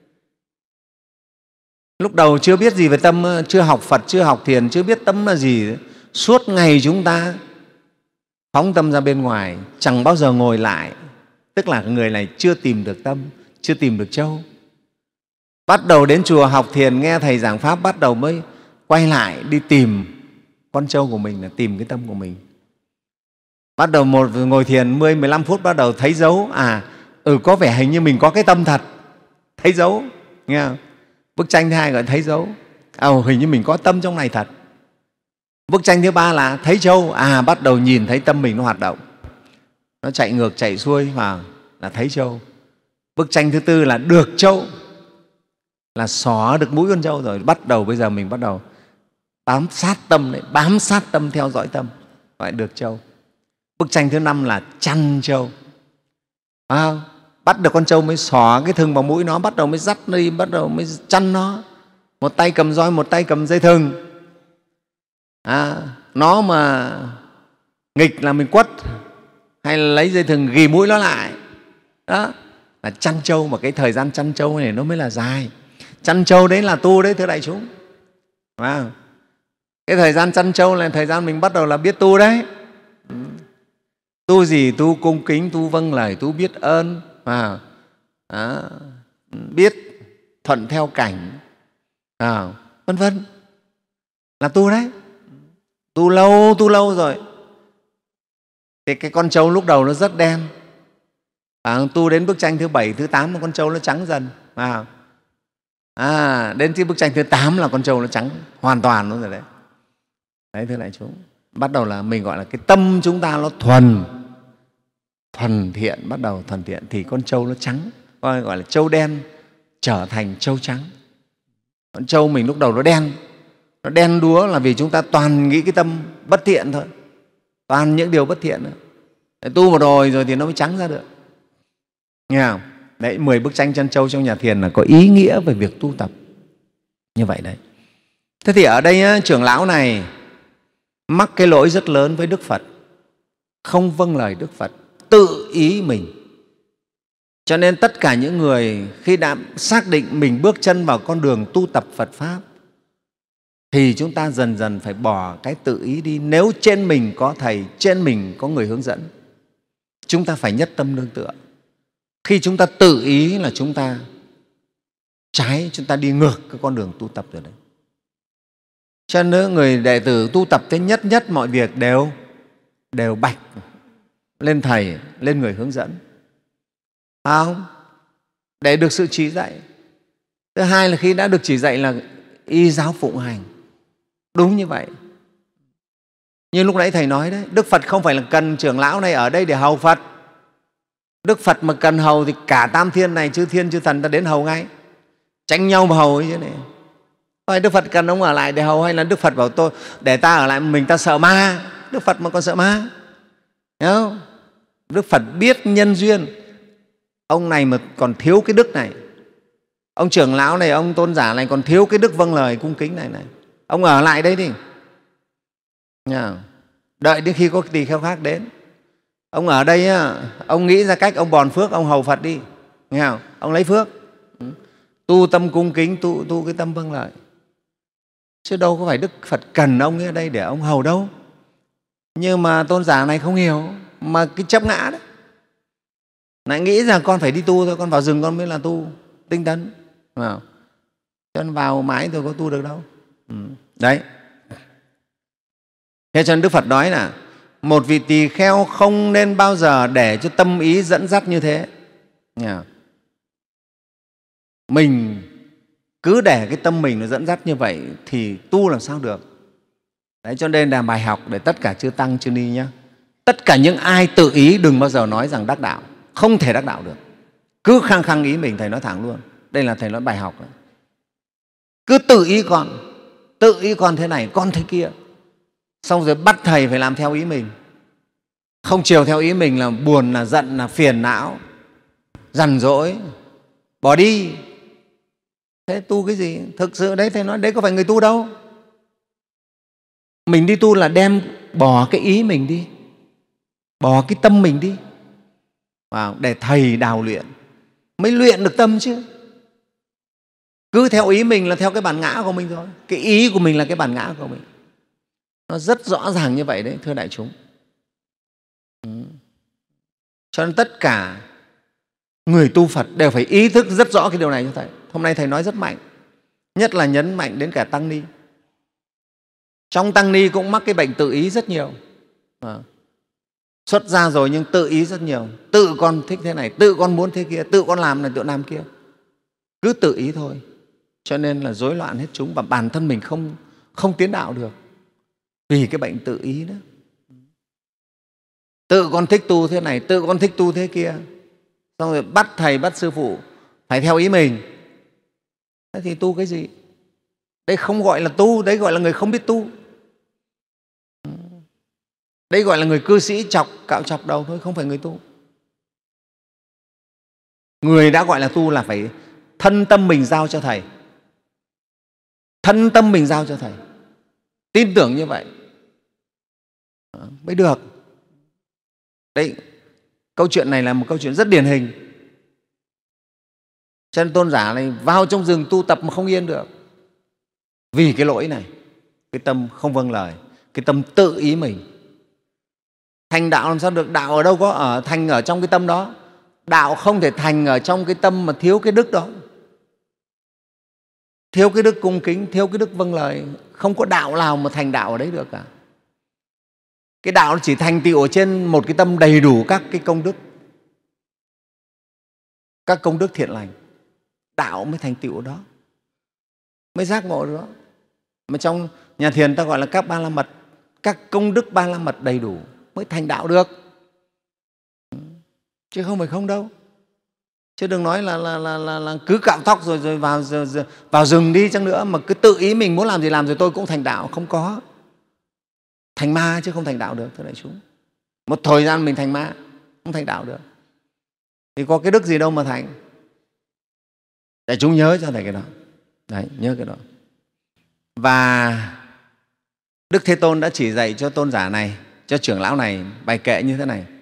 Lúc đầu chưa biết gì về tâm, chưa học Phật, chưa học thiền, chưa biết tâm là gì. Suốt ngày chúng ta phóng tâm ra bên ngoài, chẳng bao giờ ngồi lại. Tức là người này chưa tìm được tâm, chưa tìm được trâu. Bắt đầu đến chùa học thiền, nghe thầy giảng pháp, bắt đầu mới quay lại đi tìm con trâu của mình, là tìm cái tâm của mình. Bắt đầu một ngồi thiền mười mười lăm phút, bắt đầu thấy dấu, à ừ có vẻ hình như mình có cái tâm thật, thấy dấu, nghe không? Bức tranh thứ hai gọi thấy dấu, à, hình như mình có tâm trong này thật. Bức tranh thứ ba là thấy trâu, à bắt đầu nhìn thấy tâm mình nó hoạt động, nó chạy ngược chạy xuôi vào, là thấy trâu. Bức tranh thứ tư là được trâu, là xỏ được mũi con trâu rồi. Bắt đầu bây giờ mình bắt đầu bám sát tâm đấy, bám sát tâm, theo dõi tâm, gọi được trâu. Bức tranh thứ năm là chăn trâu, à, bắt được con trâu mới xỏ cái thừng vào mũi nó, bắt đầu mới dắt đi, bắt đầu mới chăn nó, một tay cầm roi, một tay cầm dây thừng. À, nó mà nghịch là mình quất, hay là lấy dây thừng ghì mũi nó lại. Đó là chăn trâu, mà cái thời gian chăn trâu này nó mới là dài. Chăn trâu đấy là tu đấy, thưa đại chúng. À, cái thời gian chăn trâu là thời gian mình bắt đầu là biết tu đấy. Tu gì? Tu cung kính, tu vâng lời, tu biết ơn, à, à, biết thuận theo cảnh, à, vân vân, là tu đấy. Tu lâu, tu lâu rồi thì cái con trâu lúc đầu nó rất đen, à, tu đến bức tranh thứ bảy, thứ tám con trâu nó trắng dần, à, à, đến cái bức tranh thứ tám là con trâu nó trắng hoàn toàn luôn rồi đấy. Đấy, thưa đại chúng, bắt đầu là mình gọi là cái tâm chúng ta nó thuần thuần thiện, bắt đầu thuần thiện thì con trâu nó trắng, gọi là trâu đen trở thành trâu trắng. Con trâu mình lúc đầu nó đen, nó đen đúa là vì chúng ta toàn nghĩ cái tâm bất thiện thôi, toàn những điều bất thiện nữa. Để tu một hồi rồi thì nó mới trắng ra được, nghe không? Đấy, mười bức tranh chân trâu trong nhà thiền là có ý nghĩa về việc tu tập như vậy đấy. Thế thì ở đây á, trưởng lão này mắc cái lỗi rất lớn với Đức Phật, không vâng lời Đức Phật, tự ý mình. Cho nên tất cả những người khi đã xác định mình bước chân vào con đường tu tập Phật Pháp thì chúng ta dần dần phải bỏ cái tự ý đi. Nếu trên mình có Thầy, trên mình có người hướng dẫn, chúng ta phải nhất tâm nương tựa. Khi chúng ta tự ý là chúng ta trái, chúng ta đi ngược cái con đường tu tập rồi đấy. Cho nên người đệ tử tu tập thế nhất nhất mọi việc đều đều bạch lên Thầy, lên người hướng dẫn, phải không? Để được sự chỉ dạy. Thứ hai là khi đã được chỉ dạy là y giáo phụng hành, đúng như vậy. Như lúc nãy Thầy nói đấy, Đức Phật không phải là cần trưởng lão này ở đây để hầu Phật. Đức Phật mà cần hầu thì cả tam thiên này, chư thiên chư thần ta đến hầu ngay, tranh nhau mà hầu ấy chứ này. Thôi, Đức Phật cần ông ở lại để hầu, hay là Đức Phật bảo tôi để ta ở lại mình ta sợ ma? Đức Phật mà còn sợ ma, hiểu không? Đức Phật biết nhân duyên, ông này mà còn thiếu cái đức này, ông trưởng lão này, ông tôn giả này còn thiếu cái đức vâng lời cung kính này này, ông ở lại đây đi, đợi đến khi có tỳ kheo khác đến. Ông ở đây, ông nghĩ ra cách ông bòn phước, ông hầu Phật đi, nghe không? Ông lấy phước, tu tâm cung kính, tu, tu cái tâm vâng lời. Chứ đâu có phải Đức Phật cần ông ở đây để ông hầu đâu. Nhưng mà tôn giả này không hiểu, mà cái chấp ngã đấy, lại nghĩ rằng con phải đi tu thôi, con vào rừng con mới là tu tinh tấn, cho nên vào mãi rồi có tu được đâu. Đấy. Thế cho nên Đức Phật nói là một vị tỳ kheo không nên bao giờ để cho tâm ý dẫn dắt như thế. Mình cứ để cái tâm mình nó dẫn dắt như vậy thì tu làm sao được. Đấy, cho nên là bài học để tất cả chư tăng chư ni nhé. Tất cả những ai tự ý đừng bao giờ nói rằng đắc đạo, không thể đắc đạo được. Cứ khăng khăng ý mình, Thầy nói thẳng luôn. Đây là Thầy nói bài học đấy. Cứ tự ý con, tự ý con thế này, con thế kia, xong rồi bắt Thầy phải làm theo ý mình. Không chiều theo ý mình là buồn, là giận, là phiền não, rằn rỗi, bỏ đi. Thế tu cái gì? Thực sự đấy, Thầy nói đấy có phải người tu đâu. Mình đi tu là đem bỏ cái ý mình đi, bỏ cái tâm mình đi, wow, để Thầy đào luyện mới luyện được tâm chứ. Cứ theo ý mình là theo cái bản ngã của mình thôi. Cái ý của mình là cái bản ngã của mình. Nó rất rõ ràng như vậy đấy, thưa đại chúng. Ừ. Cho nên tất cả người tu Phật đều phải ý thức rất rõ cái điều này cho Thầy. Hôm nay Thầy nói rất mạnh, nhất là nhấn mạnh đến cả tăng ni. Trong tăng ni cũng mắc cái bệnh tự ý rất nhiều. À, xuất gia rồi nhưng tự ý rất nhiều. Tự con thích thế này, tự con muốn thế kia, tự con làm này, tự làm kia. Cứ tự ý thôi. Cho nên là rối loạn hết chúng và bản thân mình không, không tiến đạo được vì cái bệnh tự ý đó. Tự con thích tu thế này, tự con thích tu thế kia. Xong rồi bắt thầy, bắt sư phụ phải theo ý mình. Thế thì tu cái gì? Đây không gọi là tu, đấy gọi là người không biết tu. Đấy gọi là người cư sĩ chọc, cạo chọc đầu thôi, không phải người tu. Người đã gọi là tu là phải thân tâm mình giao cho Thầy. Thân tâm mình giao cho Thầy. Tin tưởng như vậy mới được. Đấy, câu chuyện này là một câu chuyện rất điển hình. Cho nên tôn giả này vào trong rừng tu tập mà không yên được. Vì cái lỗi này, cái tâm không vâng lời, cái tâm tự ý mình. Thành đạo làm sao được? Đạo ở đâu có ở thành ở trong cái tâm đó. Đạo không thể thành ở trong cái tâm mà thiếu cái đức đó. Thiếu cái đức cung kính, thiếu cái đức vâng lời. Không có đạo nào mà thành đạo ở đấy được cả. Cái đạo chỉ thành tựu ở trên một cái tâm đầy đủ các cái công đức, các công đức thiện lành. Đạo mới thành tựu ở đó, mới giác ngộ đó. Mà trong nhà thiền ta gọi là các ba la mật, các công đức ba la mật đầy đủ mới thành đạo được, chứ không phải không đâu. Chứ đừng nói là, là, là, là, là cứ cạo tóc rồi, rồi vào, rồi, vào rừng đi chăng nữa mà cứ tự ý mình muốn làm gì làm rồi tôi cũng thành đạo. Không có. Thành ma chứ không thành đạo được, thưa đại chúng. Một thời gian mình thành ma, không thành đạo được. Thì có cái đức gì đâu mà thành. Đại chúng nhớ cho Thầy cái đó. Đấy, nhớ cái đó. Và Đức Thế Tôn đã chỉ dạy cho tôn giả này, cho trưởng lão này bài kệ như thế này: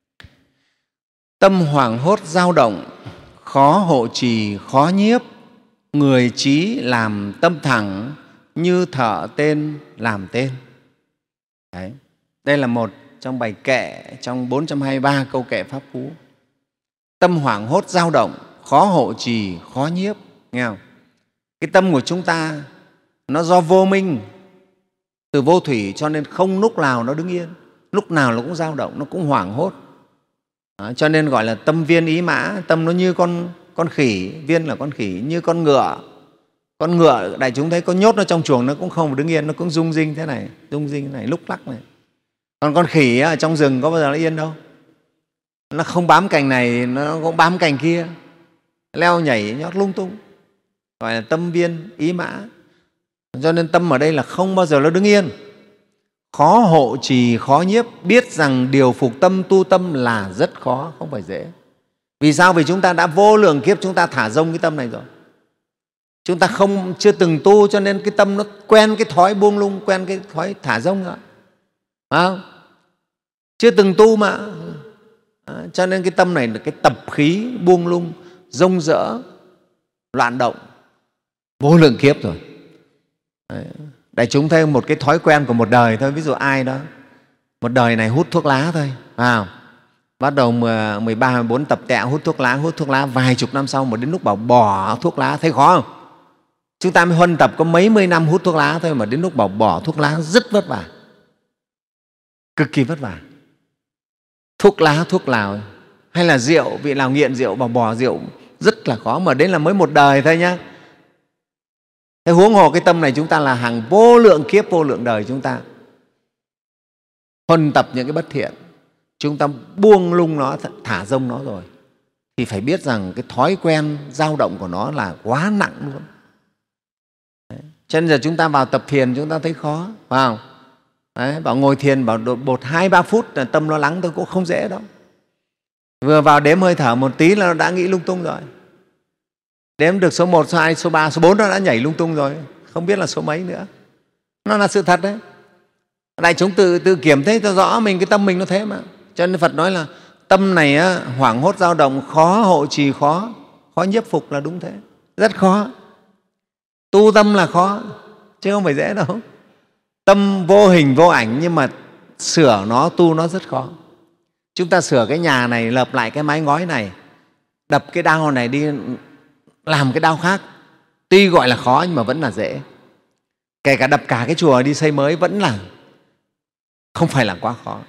tâm hoảng hốt dao động, khó hộ trì, khó nhiếp, người trí làm tâm thẳng, như thợ tên làm tên. Đấy. Đây là một trong bài kệ trong bốn trăm hai mươi ba câu kệ Pháp Cú. Tâm hoảng hốt dao động, khó hộ trì, khó nhiếp. Nghe không? Cái tâm của chúng ta nó do vô minh, từ vô thủy, cho nên không lúc nào nó đứng yên, lúc nào nó cũng dao động, nó cũng hoảng hốt. Đó, cho nên gọi là tâm viên ý mã. Tâm nó như con, con khỉ, viên là con khỉ, như con ngựa. Con ngựa đại chúng thấy có nhốt nó trong chuồng nó cũng không đứng yên, nó cũng rung rinh thế này, rung rinh thế này, lúc lắc này. Còn con khỉ ở trong rừng có bao giờ nó yên đâu. Nó không bám cành này, nó cũng bám cành kia, leo nhảy nhót lung tung. Gọi là tâm viên ý mã. Cho nên tâm ở đây là không bao giờ nó đứng yên. Khó hộ trì, khó nhiếp. Biết rằng điều phục tâm, tu tâm là rất khó, không phải dễ. Vì sao? Vì chúng ta đã vô lượng kiếp chúng ta thả rông cái tâm này rồi. Chúng ta không chưa từng tu cho nên cái tâm nó quen cái thói buông lung, quen cái thói thả rông rồi. Phải không? Chưa từng tu mà. À, cho nên cái tâm này là cái tập khí buông lung, rông rỡ, loạn động vô lượng kiếp rồi. Đấy. Đại chúng thấy một cái thói quen của một đời thôi. Ví dụ ai đó một đời này hút thuốc lá thôi, à, bắt đầu mười ba, mười bốn tập tẹo hút thuốc lá, hút thuốc lá vài chục năm sau, một đến lúc bảo bỏ thuốc lá, thấy khó không? Chúng ta mới huân tập có mấy mươi năm hút thuốc lá thôi mà đến lúc bảo bỏ thuốc lá rất vất vả, cực kỳ vất vả. Thuốc lá, thuốc lào hay là rượu, vị nào nghiện rượu bảo bỏ rượu rất là khó, mà đến là mới một đời thôi nhá. Thế huống hồ cái tâm này chúng ta là hàng vô lượng kiếp, vô lượng đời chúng ta huân tập những cái bất thiện, chúng ta buông lung nó, thả rông nó rồi, thì phải biết rằng cái thói quen dao động của nó là quá nặng luôn. Đấy. Cho nên giờ chúng ta vào tập thiền chúng ta thấy khó, phải không? Đấy, bảo ngồi thiền bảo một hai ba phút là tâm nó lắng thôi cũng không dễ đâu. Vừa vào đếm hơi thở một tí là nó đã nghĩ lung tung rồi. Đếm được số một, số hai, số ba, số bốn nó đã nhảy lung tung rồi, không biết là số mấy nữa. Nó là sự thật đấy. Đại chúng tự, tự kiểm thấy cho rõ mình, cái tâm mình nó thế mà. Cho nên Phật nói là tâm này á, hoảng hốt dao động, khó hộ trì, khó, khó nhiếp phục là đúng thế. Rất khó. Tu tâm là khó, chứ không phải dễ đâu. Tâm vô hình, vô ảnh, nhưng mà sửa nó, tu nó rất khó. Chúng ta sửa cái nhà này, lợp lại cái mái ngói này, đập cái đao này đi, làm cái đao khác, tuy gọi là khó nhưng mà vẫn là dễ. Kể cả đập cả cái chùa đi xây mới vẫn là không phải là quá khó.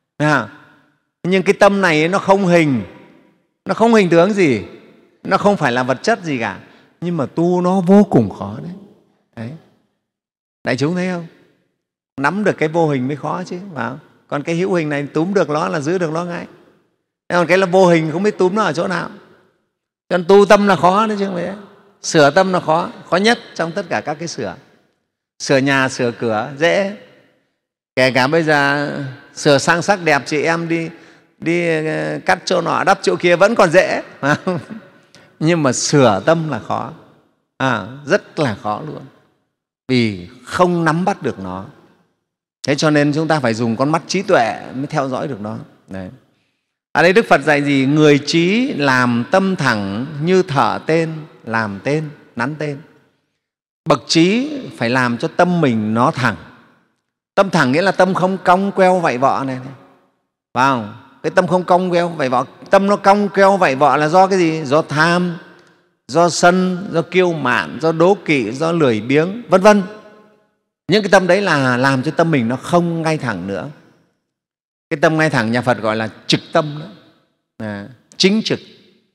Nhưng cái tâm này nó không hình, nó không hình tướng gì, nó không phải là vật chất gì cả, nhưng mà tu nó vô cùng khó đấy. Đấy. Đại chúng thấy không? Nắm được cái vô hình mới khó chứ. Phải. Còn cái hữu hình này túm được nó là giữ được nó ngay. Còn cái là vô hình không biết túm nó ở chỗ nào. Cho nên tu tâm là khó đấy chứ không phải. Sửa tâm là khó, khó nhất trong tất cả các cái sửa. Sửa nhà, sửa cửa dễ. Kể cả bây giờ sửa sang sắc đẹp, chị em đi đi cắt chỗ nọ đắp chỗ kia vẫn còn dễ. Nhưng mà sửa tâm là khó, à, rất là khó luôn, vì không nắm bắt được nó. Thế cho nên chúng ta phải dùng con mắt trí tuệ mới theo dõi được nó. Đấy. Ở đây Đức Phật dạy gì? Người trí làm tâm thẳng như thở tên, làm tên, nắn tên. Bậc trí phải làm cho tâm mình nó thẳng. Tâm thẳng nghĩa là tâm không cong queo vạy vọ này, phải không? Cái tâm không cong queo vạy vọ, tâm nó cong queo vạy vọ là do cái gì? Do tham, do sân, do kiêu mạn, do đố kỵ, do lười biếng, vân vân. Những cái tâm đấy là làm cho tâm mình nó không ngay thẳng nữa. Cái tâm ngay thẳng nhà Phật gọi là trực tâm đó. À, chính trực.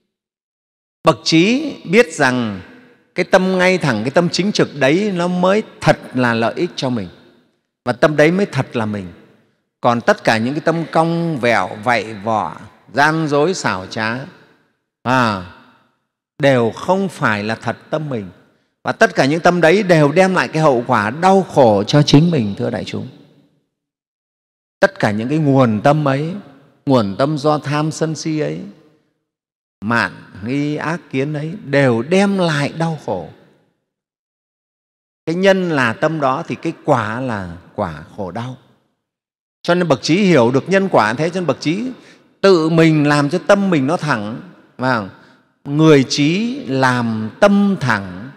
Bậc trí biết rằng cái tâm ngay thẳng, cái tâm chính trực đấy nó mới thật là lợi ích cho mình, và tâm đấy mới thật là mình. Còn tất cả những cái tâm cong vẹo, vạy vọ, gian dối, xảo trá, à, đều không phải là thật tâm mình. Và tất cả những tâm đấy đều đem lại cái hậu quả đau khổ cho chính mình, thưa đại chúng. Tất cả những cái nguồn tâm ấy, nguồn tâm do tham sân si ấy, mạn nghi ác kiến ấy, đều đem lại đau khổ. Cái nhân là tâm đó thì cái quả là quả khổ đau. Cho nên bậc trí hiểu được nhân quả thế, cho nên bậc trí tự mình làm cho tâm mình nó thẳng. Và người trí làm tâm thẳng.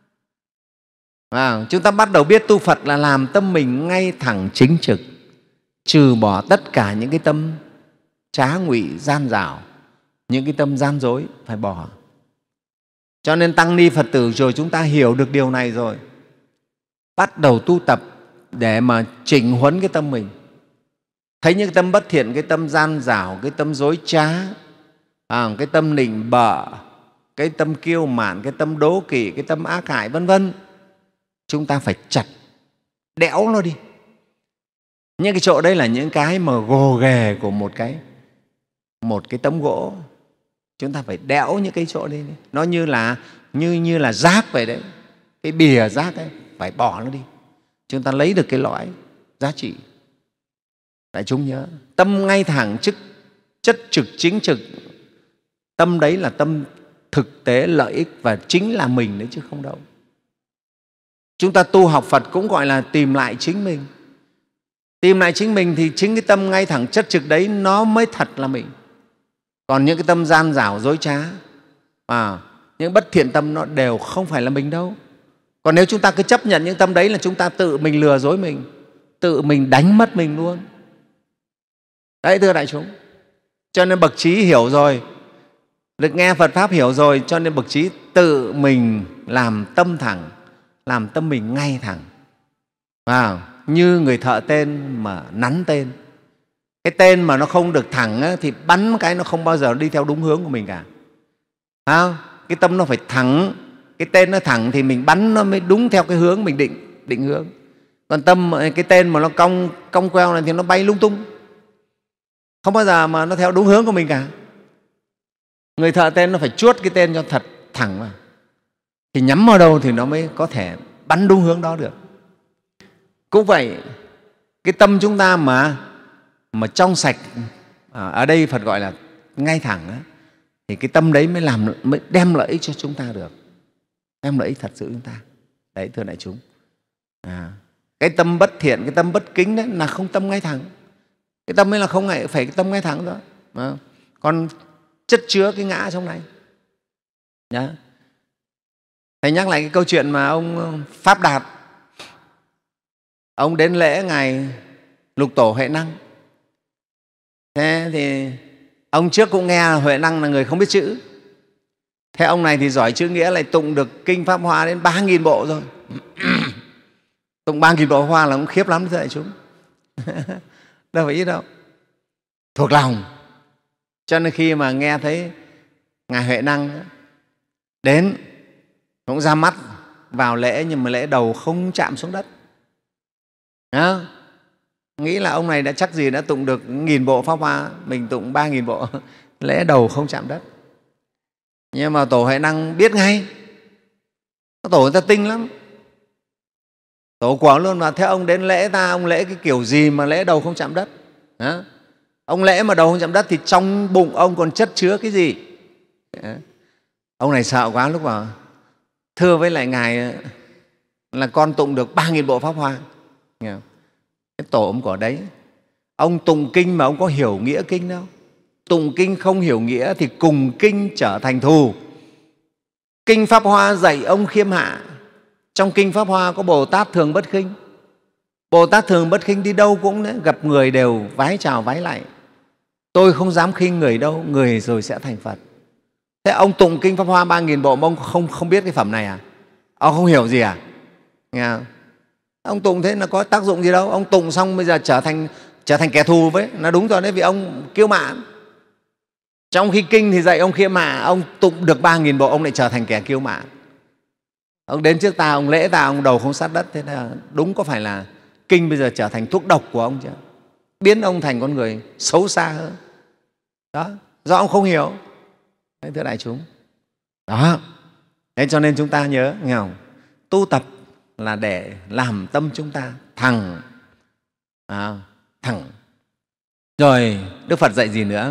Và chúng ta bắt đầu biết tu Phật là làm tâm mình ngay thẳng chính trực, trừ bỏ tất cả những cái tâm trá ngụy gian dảo, những cái tâm gian dối phải bỏ. Cho nên tăng ni Phật tử rồi chúng ta hiểu được điều này rồi, bắt đầu tu tập để mà chỉnh huấn cái tâm mình. Thấy những cái tâm bất thiện, cái tâm gian dảo, cái tâm dối trá, à, cái tâm nịnh bợ, cái tâm kiêu mạn, cái tâm đố kỵ, cái tâm ác hại, vân vân, chúng ta phải chặt đẽo nó đi. Những cái chỗ đấy là những cái mà gồ ghề của một cái một cái tấm gỗ. Chúng ta phải đẽo những cái chỗ đấy, nó như là như như là rác vậy đấy. Cái bìa rác ấy phải bỏ nó đi. Chúng ta lấy được cái lõi giá trị. Đại chúng nhớ, tâm ngay thẳng, chức chất trực chính trực, tâm đấy là tâm thực tế lợi ích và chính là mình đấy chứ không đâu. Chúng ta tu học Phật cũng gọi là tìm lại chính mình. Tìm lại chính mình thì chính cái tâm ngay thẳng chất trực đấy nó mới thật là mình. Còn những cái tâm gian dảo dối trá, à, những bất thiện tâm nó đều không phải là mình đâu. Còn nếu chúng ta cứ chấp nhận những tâm đấy là chúng ta tự mình lừa dối mình, tự mình đánh mất mình luôn. Đấy, thưa đại chúng. Cho nên bậc trí hiểu rồi, được nghe Phật Pháp hiểu rồi, cho nên bậc trí tự mình làm tâm thẳng, làm tâm mình ngay thẳng. À, như người thợ tên mà nắn tên. Cái tên mà nó không được thẳng á, thì bắn cái nó không bao giờ đi theo đúng hướng của mình cả. À, cái tâm nó phải thẳng, cái tên nó thẳng thì mình bắn nó mới đúng theo cái hướng mình định định hướng. Còn tâm cái tên mà nó cong cong queo này thì nó bay lung tung, không bao giờ mà nó theo đúng hướng của mình cả. Người thợ tên nó phải chuốt cái tên cho thật thẳng vào, thì nhắm vào đâu thì nó mới có thể bắn đúng hướng đó được. Cũng vậy, cái tâm chúng ta mà mà trong sạch, ở đây Phật gọi là ngay thẳng á, thì cái tâm đấy mới làm mới đem lợi ích cho chúng ta được, đem lợi ích thật sự chúng ta. Đấy, thưa đại chúng. À, cái tâm bất thiện, cái tâm bất kính đấy là không tâm ngay thẳng. Cái tâm ấy là không phải cái tâm ngay thẳng đó. À, còn chất chứa cái ngã trong này. Đó. Thầy nhắc lại cái câu chuyện mà ông Pháp Đạt, ông đến lễ Ngài Lục Tổ Huệ Năng. Thế thì ông trước cũng nghe Huệ Năng là người không biết chữ. Thế ông này thì giỏi chữ nghĩa, lại tụng được kinh Pháp Hoa đến ba nghìn bộ rồi. Tụng ba nghìn bộ Pháp Hoa là cũng khiếp lắm thưa đại chúng. Đâu phải ít đâu. Thuộc lòng. Cho nên khi mà nghe thấy Ngài Huệ Năng đến cũng ra mắt vào lễ, nhưng mà lễ đầu không chạm xuống đất. Đó. Nghĩ là ông này đã chắc gì đã tụng được nghìn bộ Pháp Hoa, mình tụng ba nghìn bộ, lễ đầu không chạm đất. Nhưng mà Tổ Huệ Năng biết ngay, Tổ người ta tinh lắm. Tổ quả luôn mà, thế ông đến lễ ta, ông lễ cái kiểu gì mà lễ đầu không chạm đất? Đó. Ông lễ mà đầu không chạm đất thì trong bụng ông còn chất chứa cái gì? Đó. Ông này sợ quá, lúc vào thưa với lại Ngài là con tụng được ba nghìn bộ Pháp Hoa. Cái Tổ ông có đấy, ông tụng kinh mà ông có hiểu nghĩa kinh đâu. Tụng kinh không hiểu nghĩa thì cùng kinh trở thành thù. Kinh Pháp Hoa dạy ông khiêm hạ. Trong kinh Pháp Hoa có Bồ Tát Thường Bất Khinh. Bồ Tát Thường Bất Khinh đi đâu cũng đấy, gặp người đều vái chào vái lạy. Tôi không dám khinh người đâu, người rồi sẽ thành Phật. Thế ông tụng kinh Pháp Hoa ba nghìn bộ mà ông không, không biết cái phẩm này à? Ông không hiểu gì à? Nghe không? Ông tụng thế là có tác dụng gì đâu. Ông tụng xong bây giờ trở thành, trở thành kẻ thù với. Nó đúng rồi đấy, vì ông kiêu mạn. Trong khi kinh thì dạy ông khiêm hạ, ông tụng được ba nghìn bộ, ông lại trở thành kẻ kiêu mạn. Ông đến trước ta, ông lễ ta, ông đầu không sát đất. Thế là đúng có phải là kinh bây giờ trở thành thuốc độc của ông chứ? Biến ông thành con người xấu xa hơn. Đó, do ông không hiểu. Đấy, thưa đại chúng. Đó. Thế cho nên chúng ta nhớ, nghe không? Tu tập là để làm tâm chúng ta thẳng. À, thẳng. Rồi Đức Phật dạy gì nữa?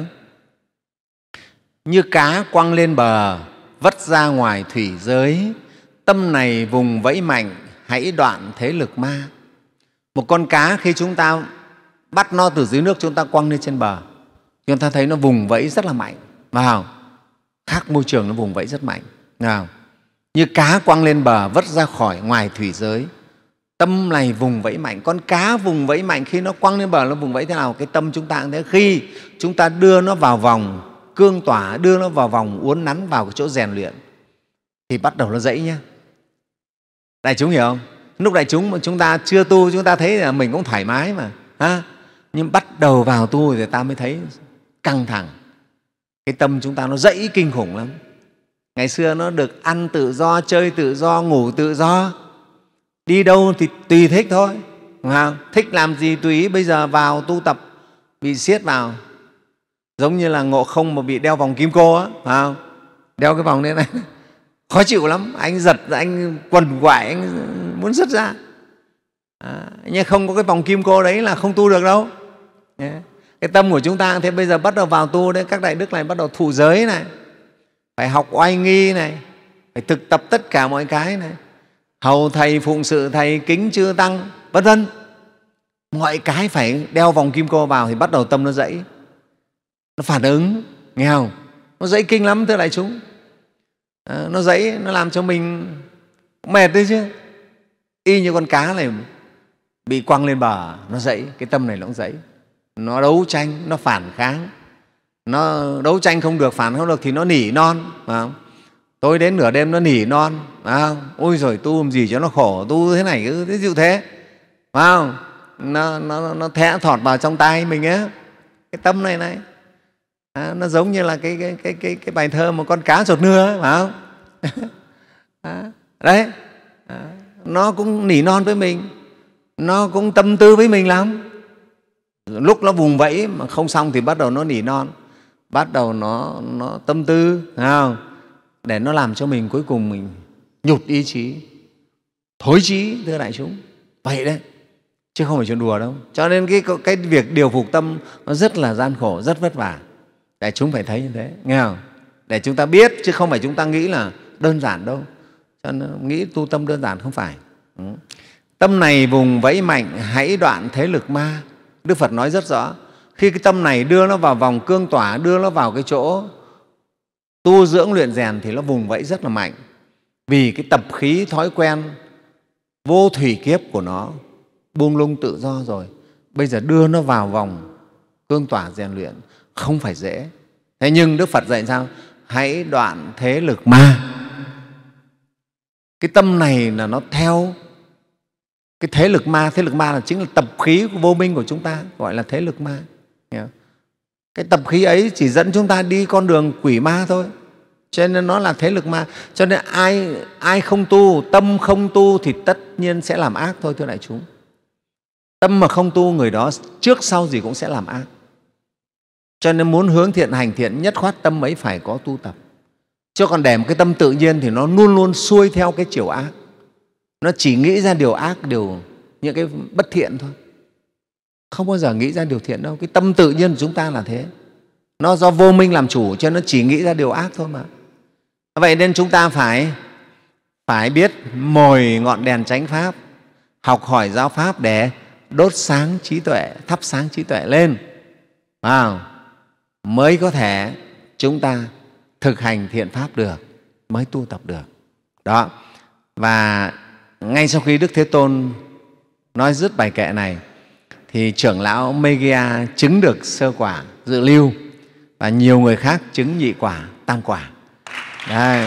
Như cá quăng lên bờ, vất ra ngoài thủy giới, tâm này vùng vẫy mạnh, hãy đoạn thế lực ma. Một con cá khi chúng ta bắt nó từ dưới nước, chúng ta quăng lên trên bờ, chúng ta thấy nó vùng vẫy rất là mạnh, phải không? Khác môi trường nó vùng vẫy rất mạnh. Nào, như cá quăng lên bờ, vất ra khỏi ngoài thủy giới, tâm này vùng vẫy mạnh. Con cá vùng vẫy mạnh, khi nó quăng lên bờ nó vùng vẫy thế nào? Cái tâm chúng ta cũng thế. Khi chúng ta đưa nó vào vòng cương tỏa, đưa nó vào vòng uốn nắn, vào cái chỗ rèn luyện thì bắt đầu nó dãy nhé. Đại chúng hiểu không? Lúc đại chúng mà chúng ta chưa tu, chúng ta thấy là mình cũng thoải mái mà, ha? Nhưng bắt đầu vào tu thì ta mới thấy căng thẳng. Cái tâm chúng ta nó dãy kinh khủng lắm. Ngày xưa nó được ăn tự do, chơi tự do, ngủ tự do, đi đâu thì tùy thích thôi, không? Thích làm gì tùy ý. Bây giờ vào tu tập bị siết vào, giống như là Ngộ Không mà bị đeo vòng kim cô á, không? Đeo cái vòng này này khó chịu lắm, anh giật, anh quằn quại, anh muốn rứt ra. À, nhưng không có cái vòng kim cô đấy là không tu được đâu. Cái tâm của chúng ta thế, bây giờ bắt đầu vào tu đấy, các đại đức này bắt đầu thụ giới này, phải học oai nghi này, phải thực tập tất cả mọi cái này, hầu thầy, phụng sự thầy, kính chư tăng, vân vân. Mọi cái phải đeo vòng kim cô vào thì bắt đầu tâm nó dãy, nó phản ứng, nghe không? Nó dãy kinh lắm thưa đại chúng. À, nó dãy, nó làm cho mình mệt đấy chứ. Y như con cá này bị quăng lên bờ, nó dãy, cái tâm này nó cũng dãy. Nó đấu tranh, nó phản kháng. Nó đấu tranh không được, phản không được thì nó nỉ non. Phải không? Tôi đến nửa đêm nó nỉ non. Phải không? Ôi rồi tu làm gì cho nó khổ, tu thế này cứ thế dịu thế. Phải không? Nó, nó, nó thẽ thọt vào trong tay mình ấy. Cái tâm này này. À, nó giống như là cái, cái, cái, cái, cái bài thơ một con cá sột nưa ấy, phải không? À, đấy, à, nó cũng nỉ non với mình, nó cũng tâm tư với mình lắm. Lúc nó vùng vẫy mà không xong thì bắt đầu nó nỉ non, bắt đầu nó, nó tâm tư, phải không? Để nó làm cho mình cuối cùng mình nhụt ý chí, thối chí, thưa đại chúng. Vậy đấy, chứ không phải chuyện đùa đâu. Cho nên cái, cái việc điều phục tâm nó rất là gian khổ, rất vất vả. Đại chúng phải thấy như thế, nghe không? Để chúng ta biết, chứ không phải chúng ta nghĩ là đơn giản đâu. Cho nên nghĩ tu tâm đơn giản không phải. Ừ. Tâm này vùng vẫy mạnh, hãy đoạn thế lực ma. Đức Phật nói rất rõ. Khi cái tâm này đưa nó vào vòng cương tỏa, đưa nó vào cái chỗ tu dưỡng luyện rèn thì nó vùng vẫy rất là mạnh. Vì cái tập khí thói quen vô thủy kiếp của nó buông lung tự do rồi. Bây giờ đưa nó vào vòng cương tỏa rèn luyện không phải dễ. Thế nhưng Đức Phật dạy sao? hãy đoạn thế lực ma. Cái tâm này là nó theo cái thế lực ma. Thế lực ma là chính là tập khí của vô minh của chúng ta, gọi là thế lực ma. Cái tập khí ấy chỉ dẫn chúng ta đi con đường quỷ ma thôi, cho nên nó là thế lực ma. Cho nên ai ai không tu, tâm không tu thì tất nhiên sẽ làm ác thôi, thưa đại chúng. Tâm mà không tu, người đó trước sau gì cũng sẽ làm ác. Cho nên muốn hướng thiện hành thiện, nhất khoát tâm ấy phải có tu tập. Chứ còn để một cái tâm tự nhiên thì nó luôn luôn xuôi theo cái chiều ác. Nó chỉ nghĩ ra điều ác, điều những cái bất thiện thôi, không bao giờ nghĩ ra điều thiện đâu. Cái tâm tự nhiên của chúng ta là thế. Nó do vô minh làm chủ cho nên nó chỉ nghĩ ra điều ác thôi mà. Vậy nên chúng ta phải phải biết mồi ngọn đèn chánh pháp, học hỏi giáo pháp để đốt sáng trí tuệ, thắp sáng trí tuệ lên, à, mới có thể chúng ta thực hành thiện pháp được, mới tu tập được. Đó. Và ngay sau khi Đức Thế Tôn nói dứt bài kệ này thì trưởng lão Megia chứng được sơ quả dự lưu và nhiều người khác chứng nhị quả, tam quả. Đây.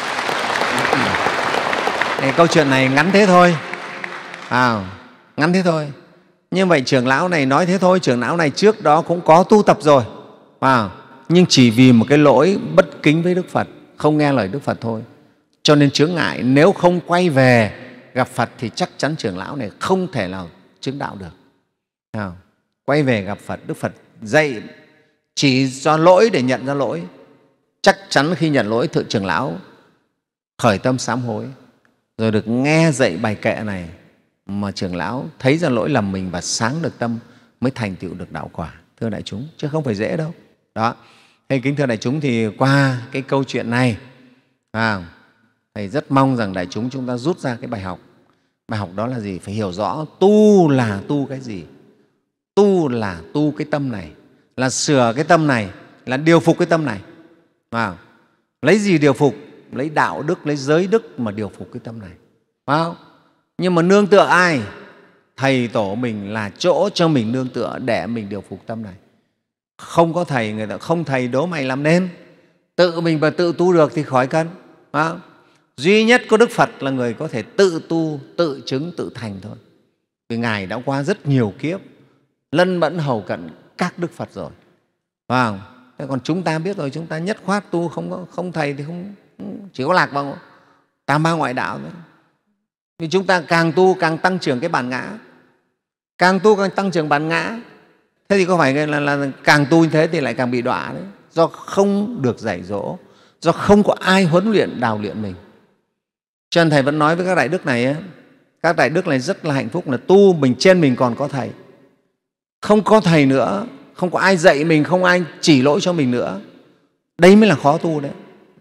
Đây, câu chuyện này ngắn thế thôi, à, ngắn thế thôi. Như vậy trưởng lão này nói thế thôi, trưởng lão này trước đó cũng có tu tập rồi, à, nhưng chỉ vì một cái lỗi bất kính với Đức Phật, không nghe lời Đức Phật thôi, cho nên chướng ngại. Nếu không quay về gặp Phật thì chắc chắn trưởng lão này không thể nào chứng đạo được. À, quay về gặp Phật, Đức Phật dạy chỉ do lỗi để nhận ra lỗi. Chắc chắn khi nhận lỗi, thượng trưởng lão khởi tâm sám hối, rồi được nghe dạy bài kệ này mà trưởng lão thấy ra lỗi lầm mình và sáng được tâm, mới thành tựu được đạo quả, thưa đại chúng, chứ không phải dễ đâu. Đó. Thế kính thưa đại chúng, thì qua cái câu chuyện này, à, thầy rất mong rằng đại chúng chúng ta rút ra cái bài học. Bài học đó là gì? Phải hiểu rõ tu là tu cái gì. Tu là tu cái tâm này, là sửa cái tâm này, là điều phục cái tâm này. À, lấy gì điều phục? Lấy đạo đức, lấy giới đức mà điều phục cái tâm này. Phải không? Nhưng mà nương tựa ai? Thầy tổ mình là chỗ cho mình nương tựa để mình điều phục tâm này. Không có thầy, người ta không thầy đố mày làm nên. Tự mình mà tự tu được thì khỏi cần. Phải không? Duy nhất có Đức Phật là người có thể tự tu, tự chứng, tự thành thôi. Vì Ngài đã qua rất nhiều kiếp, lân mẫn hầu cận các Đức Phật rồi. Phải không? Thế còn chúng ta biết rồi, chúng ta nhất khoát tu, không có không thầy thì không, chỉ có lạc vào tam ba ngoại đạo thôi. Vì chúng ta càng tu càng tăng trưởng cái bản ngã, càng tu càng tăng trưởng bản ngã. Thế thì có phải là, là càng tu như thế thì lại càng bị đọa đấy, do không được dạy dỗ, do không có ai huấn luyện đào luyện mình. Cho nên thầy vẫn nói với các đại đức này ấy, các đại đức này rất là hạnh phúc là tu mình trên mình còn có thầy. Không có thầy nữa, không có ai dạy mình, không ai chỉ lỗi cho mình nữa, đấy mới là khó tu đấy.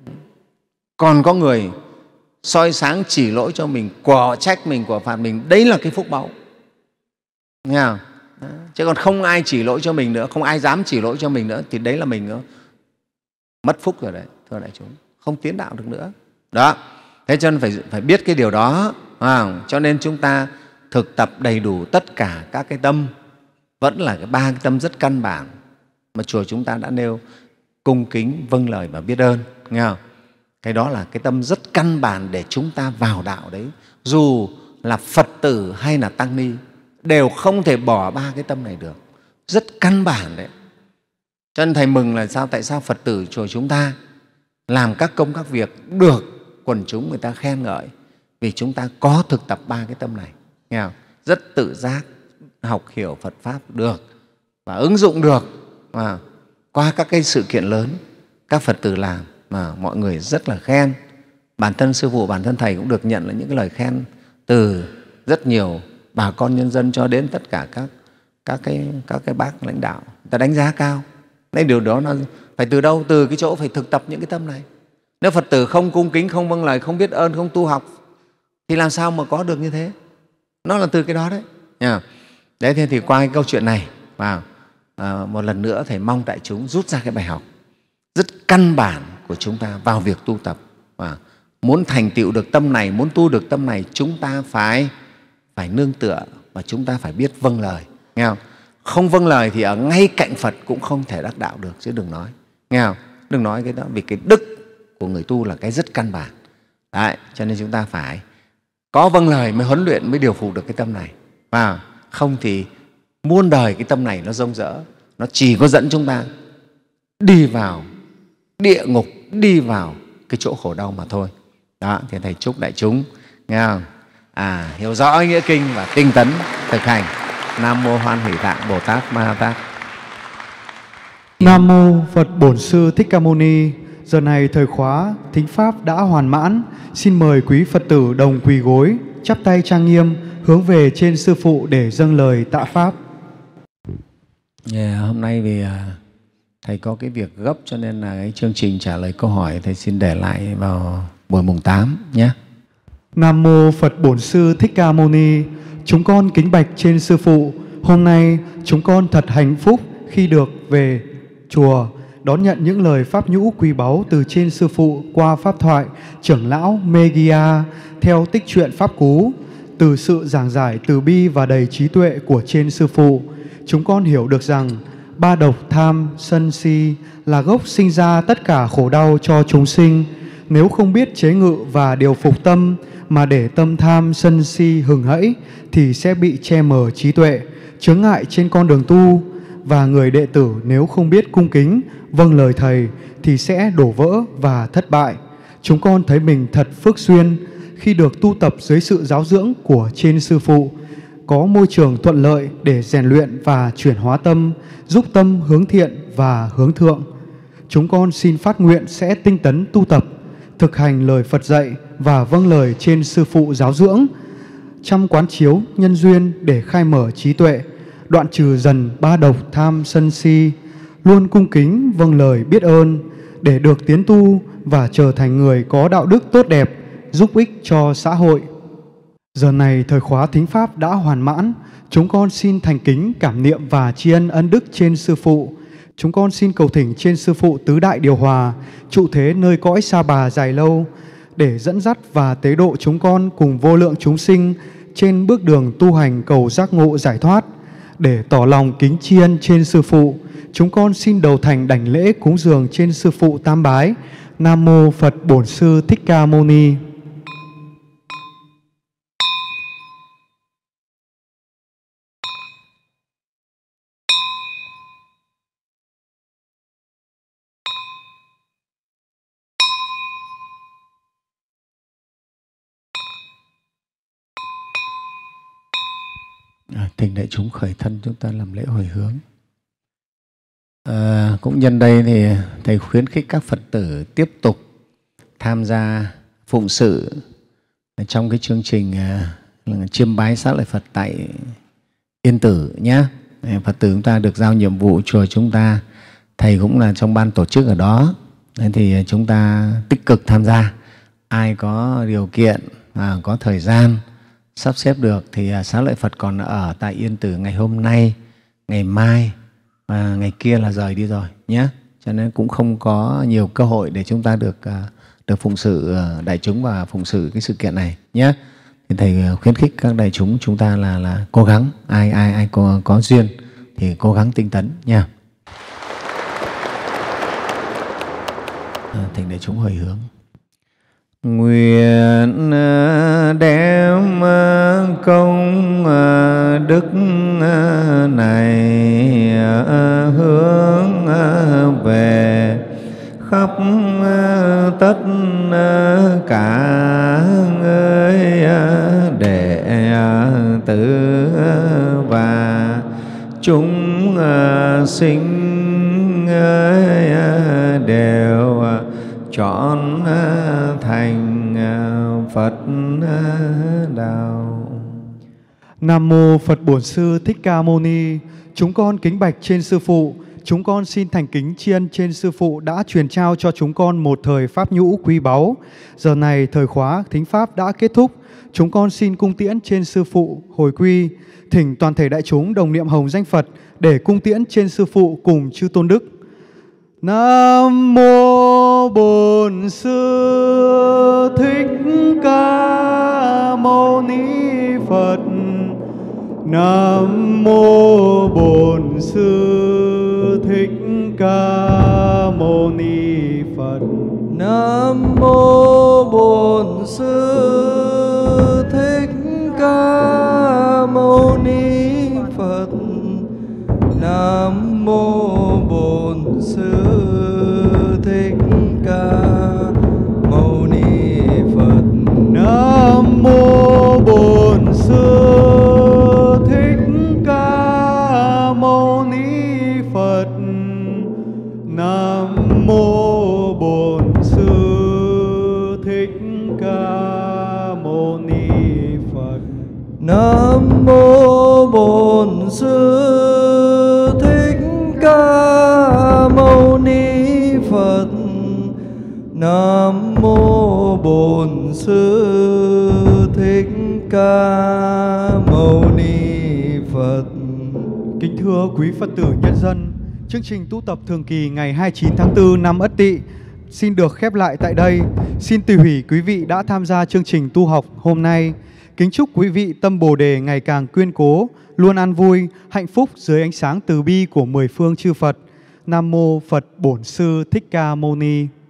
Còn có người soi sáng chỉ lỗi cho mình, quả trách mình, quả phạt mình, đấy là cái phúc báu. Nghe không? Đó. Chứ còn không ai chỉ lỗi cho mình nữa, không ai dám chỉ lỗi cho mình nữa thì đấy là mình nữa, mất phúc rồi đấy, thưa đại chúng, không tiến đạo được nữa. Đó. Thế cho nên phải, phải biết cái điều đó. À, cho nên chúng ta thực tập đầy đủ tất cả các cái tâm, vẫn là cái ba cái tâm rất căn bản mà chùa chúng ta đã nêu: cung kính, vâng lời và biết ơn. Nghe không? Cái đó là cái tâm rất căn bản để chúng ta vào đạo đấy. Dù là Phật tử hay là tăng ni đều không thể bỏ ba cái tâm này được, rất căn bản đấy. Cho nên thầy mừng là sao? Tại sao Phật tử chùa chúng ta làm các công các việc được quần chúng người ta khen ngợi? Vì chúng ta có thực tập ba cái tâm này, nghe không? Rất tự giác học hiểu Phật Pháp được và ứng dụng được. Và qua các cái sự kiện lớn các Phật tử làm mà mọi người rất là khen. Bản thân sư phụ, bản thân thầy cũng được nhận là những cái lời khen từ rất nhiều bà con nhân dân cho đến tất cả các các cái các cái bác lãnh đạo, người ta đánh giá cao. Đấy, điều đó nó phải từ đâu? Từ cái chỗ phải thực tập những cái tâm này. Nếu Phật tử không cung kính, không vâng lời, không biết ơn, không tu học thì làm sao mà có được như thế? Nó là từ cái đó đấy. Yeah. Đấy, thế thì qua cái câu chuyện này, vào à, một lần nữa thầy mong đại chúng rút ra cái bài học rất căn bản của chúng ta vào việc tu tập. Và muốn thành tựu được tâm này, muốn tu được tâm này, chúng ta phải phải nương tựa và chúng ta phải biết vâng lời. Nghe không? Không vâng lời thì ở ngay cạnh Phật cũng không thể đắc đạo được, chứ đừng nói. Nghe không? đừng nói cái đó, vì cái đức của người tu là cái rất căn bản. Đấy, cho nên chúng ta phải có vâng lời mới huấn luyện, mới điều phục được cái tâm này. Và không thì muôn đời cái tâm này nó rông rỡ, nó chỉ có dẫn chúng ta đi vào địa ngục, đi vào cái chỗ khổ đau mà thôi. Đó, thì Thầy chúc đại chúng nghe không? À, hiểu rõ nghĩa kinh và tinh tấn thực hành. Nam mô Hoan Hỷ Tạng Bồ Tát Ma Ha Tát. Nam mô Phật Bổn Sư Thích Ca Mâu Ni. Giờ này thời khóa thính pháp đã hoàn mãn. Xin mời quý Phật tử đồng quỳ gối, chắp tay trang nghiêm, hướng về trên sư phụ để dâng lời tạ pháp. Yeah, hôm nay vì Thầy có cái việc gấp cho nên là cái chương trình trả lời câu hỏi Thầy xin để lại vào buổi mùng tám nhé. Nam mô Phật Bổn Sư Thích Ca Mâu Ni. Chúng con kính bạch trên sư phụ. Hôm nay chúng con thật hạnh phúc khi được về chùa đón nhận những lời pháp nhũ quý báu từ trên sư phụ qua pháp thoại trưởng lão Megia theo tích truyện pháp cú. Từ sự giảng giải từ bi và đầy trí tuệ của trên sư phụ, chúng con hiểu được rằng ba độc tham, sân si là gốc sinh ra tất cả khổ đau cho chúng sinh. Nếu không biết chế ngự và điều phục tâm mà để tâm tham, sân si hừng hẫy thì sẽ bị che mờ trí tuệ, chướng ngại trên con đường tu. Và người đệ tử nếu không biết cung kính, vâng lời Thầy thì sẽ đổ vỡ và thất bại. Chúng con thấy mình thật phước duyên khi được tu tập dưới sự giáo dưỡng của trên sư phụ, có môi trường thuận lợi để rèn luyện và chuyển hóa tâm, giúp tâm hướng thiện và hướng thượng. Chúng con xin phát nguyện sẽ tinh tấn tu tập, thực hành lời Phật dạy và vâng lời trên sư phụ giáo dưỡng, chăm quán chiếu nhân duyên để khai mở trí tuệ, đoạn trừ dần ba độc tham sân si, luôn cung kính vâng lời biết ơn để được tiến tu và trở thành người có đạo đức tốt đẹp, giúp ích cho xã hội. Giờ này thời khóa thính pháp đã hoàn mãn. Chúng con xin thành kính cảm niệm và tri ân ân đức trên sư phụ. Chúng con xin cầu thỉnh trên sư phụ tứ đại điều hòa, trụ thế nơi cõi Sa Bà dài lâu, để dẫn dắt và tế độ chúng con cùng vô lượng chúng sinh trên bước đường tu hành cầu giác ngộ giải thoát. Để tỏ lòng kính tri ân trên sư phụ, chúng con xin đầu thành đảnh lễ cúng dường trên sư phụ tam bái. Nam mô Phật Bổn Sư Thích Ca Mâu Ni. À, thỉnh đại chúng khởi thân chúng ta làm lễ hồi hướng. À, cũng nhân đây thì Thầy khuyến khích các Phật tử tiếp tục tham gia phụng sự trong cái chương trình uh, chiêm bái xá lợi Phật tại Yên Tử nhé. Phật tử chúng ta được giao nhiệm vụ chùa chúng ta, Thầy cũng là trong ban tổ chức ở đó, nên thì chúng ta tích cực tham gia. Ai có điều kiện, à, có thời gian sắp xếp được thì xá lợi Phật còn ở tại Yên Tử ngày hôm nay, ngày mai và ngày kia là rời đi rồi nhé. Cho nên cũng không có nhiều cơ hội để chúng ta được được phụng sự đại chúng và phụng sự cái sự kiện này nhé. Thì Thầy khuyến khích các đại chúng chúng ta là là cố gắng, ai ai ai có, có duyên thì cố gắng tinh tấn nha. À, thỉnh đại chúng hồi hướng. Nguyện đem công đức này hướng về khắp tất cả người đệ tử và chúng sinh đều chọn thành Phật đạo. Nam mô Phật Bổn Sư Thích Ca Mâu Ni. Chúng con kính bạch trên sư phụ. Chúng con xin thành kính tri ân trên sư phụ đã truyền trao cho chúng con một thời pháp nhũ quý báu. Giờ này thời khóa thính pháp đã kết thúc. Chúng con xin cung tiễn trên sư phụ hồi quy. Thỉnh toàn thể đại chúng đồng niệm hồng danh Phật để cung tiễn trên sư phụ cùng chư tôn đức. Nam mô Bổn Sư Thích Ca Mâu Ni Phật. Nam mô Bổn Sư Thích Ca Mâu Ni Nam mô Bổn Sư Thích Ca Mâu Ni Phật. Nam mô Bổn Sư Thích Ca Mâu Ni Phật. Nam mô Bổn Sư Thích Ca Mâu Ni Phật. Nam mô Bổn Sư Thích Ca Mâu Ni Phật. Nam mô Bổn Sư Thích Ca Mâu Ni Phật. Nam mô Bổn Sư Thích Ca Mâu Ni Phật. Kính thưa quý Phật tử nhân dân, chương trình tu tập thường kỳ ngày hai mươi chín tháng tư năm Ất Tỵ xin được khép lại tại đây. Xin tùy hỷ quý vị đã tham gia chương trình tu học hôm nay. Kính chúc quý vị tâm Bồ đề ngày càng kiên cố, luôn an vui, hạnh phúc dưới ánh sáng từ bi của mười phương chư Phật. Nam mô Phật Bổn Sư Thích Ca Mâu Ni.